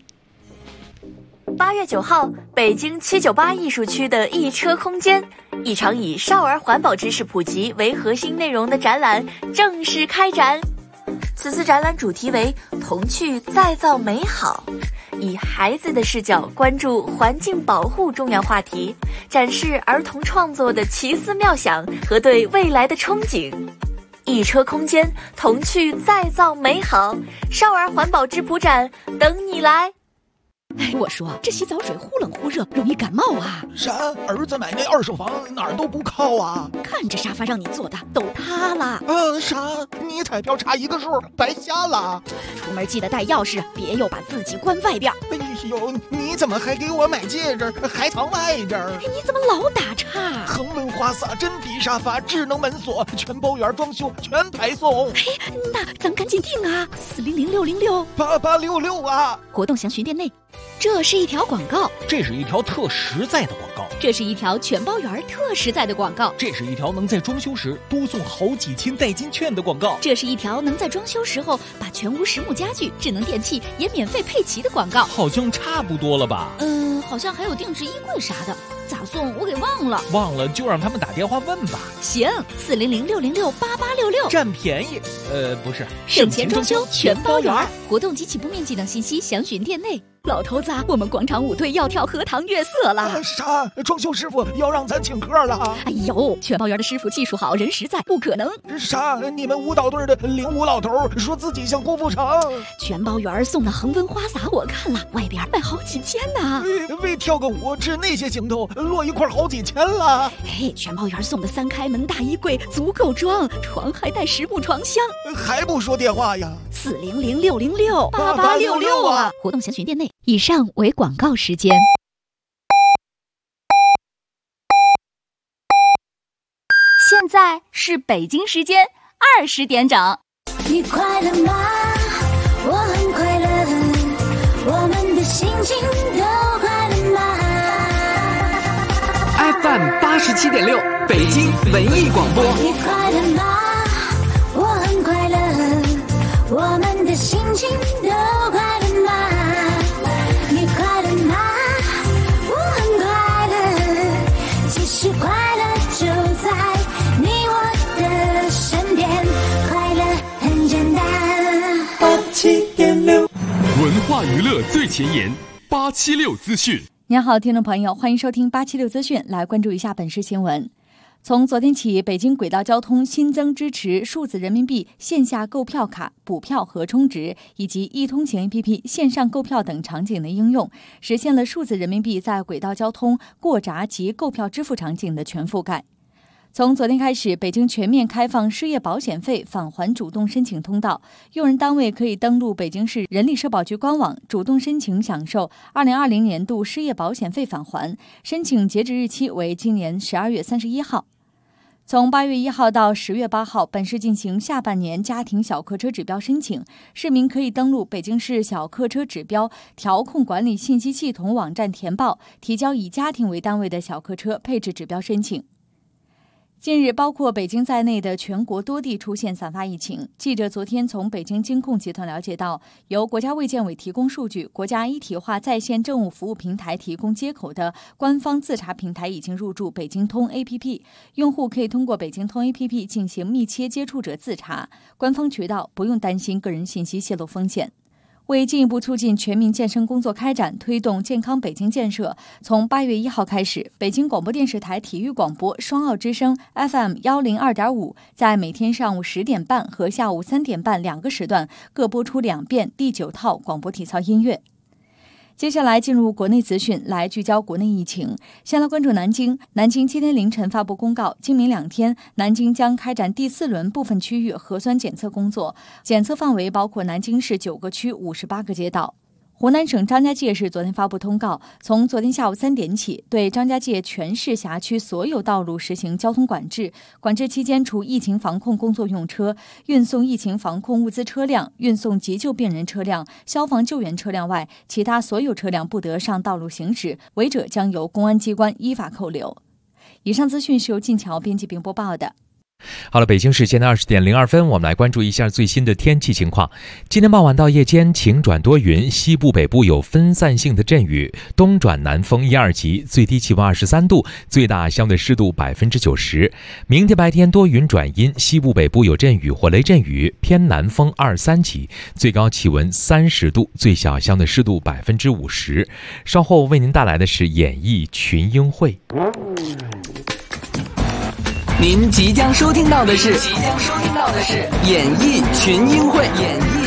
8月9号，北京798艺术区的一车空间，一场以少儿环保知识普及为核心内容的展览正式开展。此次展览主题为童趣再造美好，以孩子的视角关注环境保护重要话题，展示儿童创作的奇思妙想和对未来的憧憬。一车空间，童趣再造美好，少儿环保质朴展等你来。 哎，我说这洗澡水忽冷忽热，容易感冒啊。 啥？儿子买那二手房哪儿都不靠啊？ 看这沙发让你坐的都塌了。 啥？你彩票差一个数，白瞎了。 出门记得带钥匙，别又把自己关外边。 哎呦，你怎么还给我买戒指，还藏外边？ 你怎么老打岔？ 恒润花洒、真皮沙发、智能门锁、全包圆装修，全排送。 哎，那咱赶紧订啊！400-666-8866 啊！ 活动详询店内。这是一条广告， 这是一条特实在的广告， 这是一条全包圆特实在的广告， 这是一条能在装修时多送好几千代金券的广告， 这是一条能在装修时候把全屋实木家具、智能电器也免费配齐的广告。 好像差不多了吧？ 好像还有定制衣柜啥的，咋送我给忘了。 忘了就让他们打电话问吧。 行，400-666-8866， 占便宜。不是， 省钱装修全包圆。活动及起步面积等信息详询店内。老头子，我们广场舞队要跳荷塘月色了。 啥？装修师傅要让咱请客了？ 哎呦，全包圆的师傅技术好，人实在，不可能。 啥？你们舞蹈队的领舞老头说自己像郭富城。 全包圆送的恒温花洒我看了，外边卖好几千呢。 为跳个舞吃那些行头，落一块好几千了。 哎，全包圆送的3开门大衣柜足够装，床还带实木床箱。 还不说电话呀 ？400-666-8866啊！活动详询店内。以上为广告时间。 现在是北京时间20点整。 你快乐吗？我很快乐，我们的心情都快乐吗 ？FM 87.6，北京文艺广播。 你快乐吗？我很快乐，我们的心情都快乐吗？你快乐吗？我很快乐，其实快乐就在你我的身边，快乐很简单。 87.6，文化娱乐最前沿，876资讯。 您好，听众朋友，欢迎收听876资讯，来关注一下本市新闻。从昨天起，北京轨道交通新增支持数字人民币线下购票卡、补票和充值，以及易通行 APP 线上购票等场景的应用，实现了数字人民币在轨道交通过闸及购票支付场景的全覆盖。从昨天开始，北京全面开放失业保险费返还主动申请通道，用人单位可以登录北京市人力社保局官网，主动申请享受2020年度失业保险费返还，申请截止日期为今年12月31号。从8月1号到10月8号，本市进行下半年家庭小客车指标申请，市民可以登录北京市小客车指标调控管理信息系统网站填报，提交以家庭为单位的小客车配置指标申请。近日，包括北京在内的全国多地出现散发疫情。记者昨天从北京金控集团了解到，由国家卫健委提供数据、国家一体化在线政务服务平台提供接口的官方自查平台已经入驻北京通 APP， 用户可以通过北京通 APP 进行密切接触者自查，官方渠道不用担心个人信息泄露风险。为进一步促进全民健身工作开展，推动健康北京建设，从8月1号开始，北京广播电视台体育广播双奥之声 FM 102.5在每天上午10点半和下午3点半2个时段各播出2遍第9套广播体操音乐。接下来进入国内资讯，来聚焦国内疫情。先来关注南京。南京今天凌晨发布公告，今明2天，南京将开展第4轮部分区域核酸检测工作，检测范围包括南京市9个区58个街道。湖南省张家界市昨天发布通告，从昨天下午3点起，对张家界全市辖区所有道路实行交通管制。管制期间，除疫情防控工作用车、运送疫情防控物资车辆、运送急救病人车辆、消防救援车辆外，其他所有车辆不得上道路行驶，违者将由公安机关依法扣留。以上资讯是由晋桥编辑并播报的。 好了，北京时间的20点02分，我们来关注一下最新的天气情况。今天傍晚到夜间晴转多云，西部北部有分散性的阵雨，东转南风1、2级，最低气温23度，最大相对湿度90%。明天白天多云转阴，西部北部有阵雨或雷阵雨，偏南风2、3级，最高气温30度，最小相对湿度50%。稍后为您带来的是演艺群英会。 您即将收听到的是演艺群英会。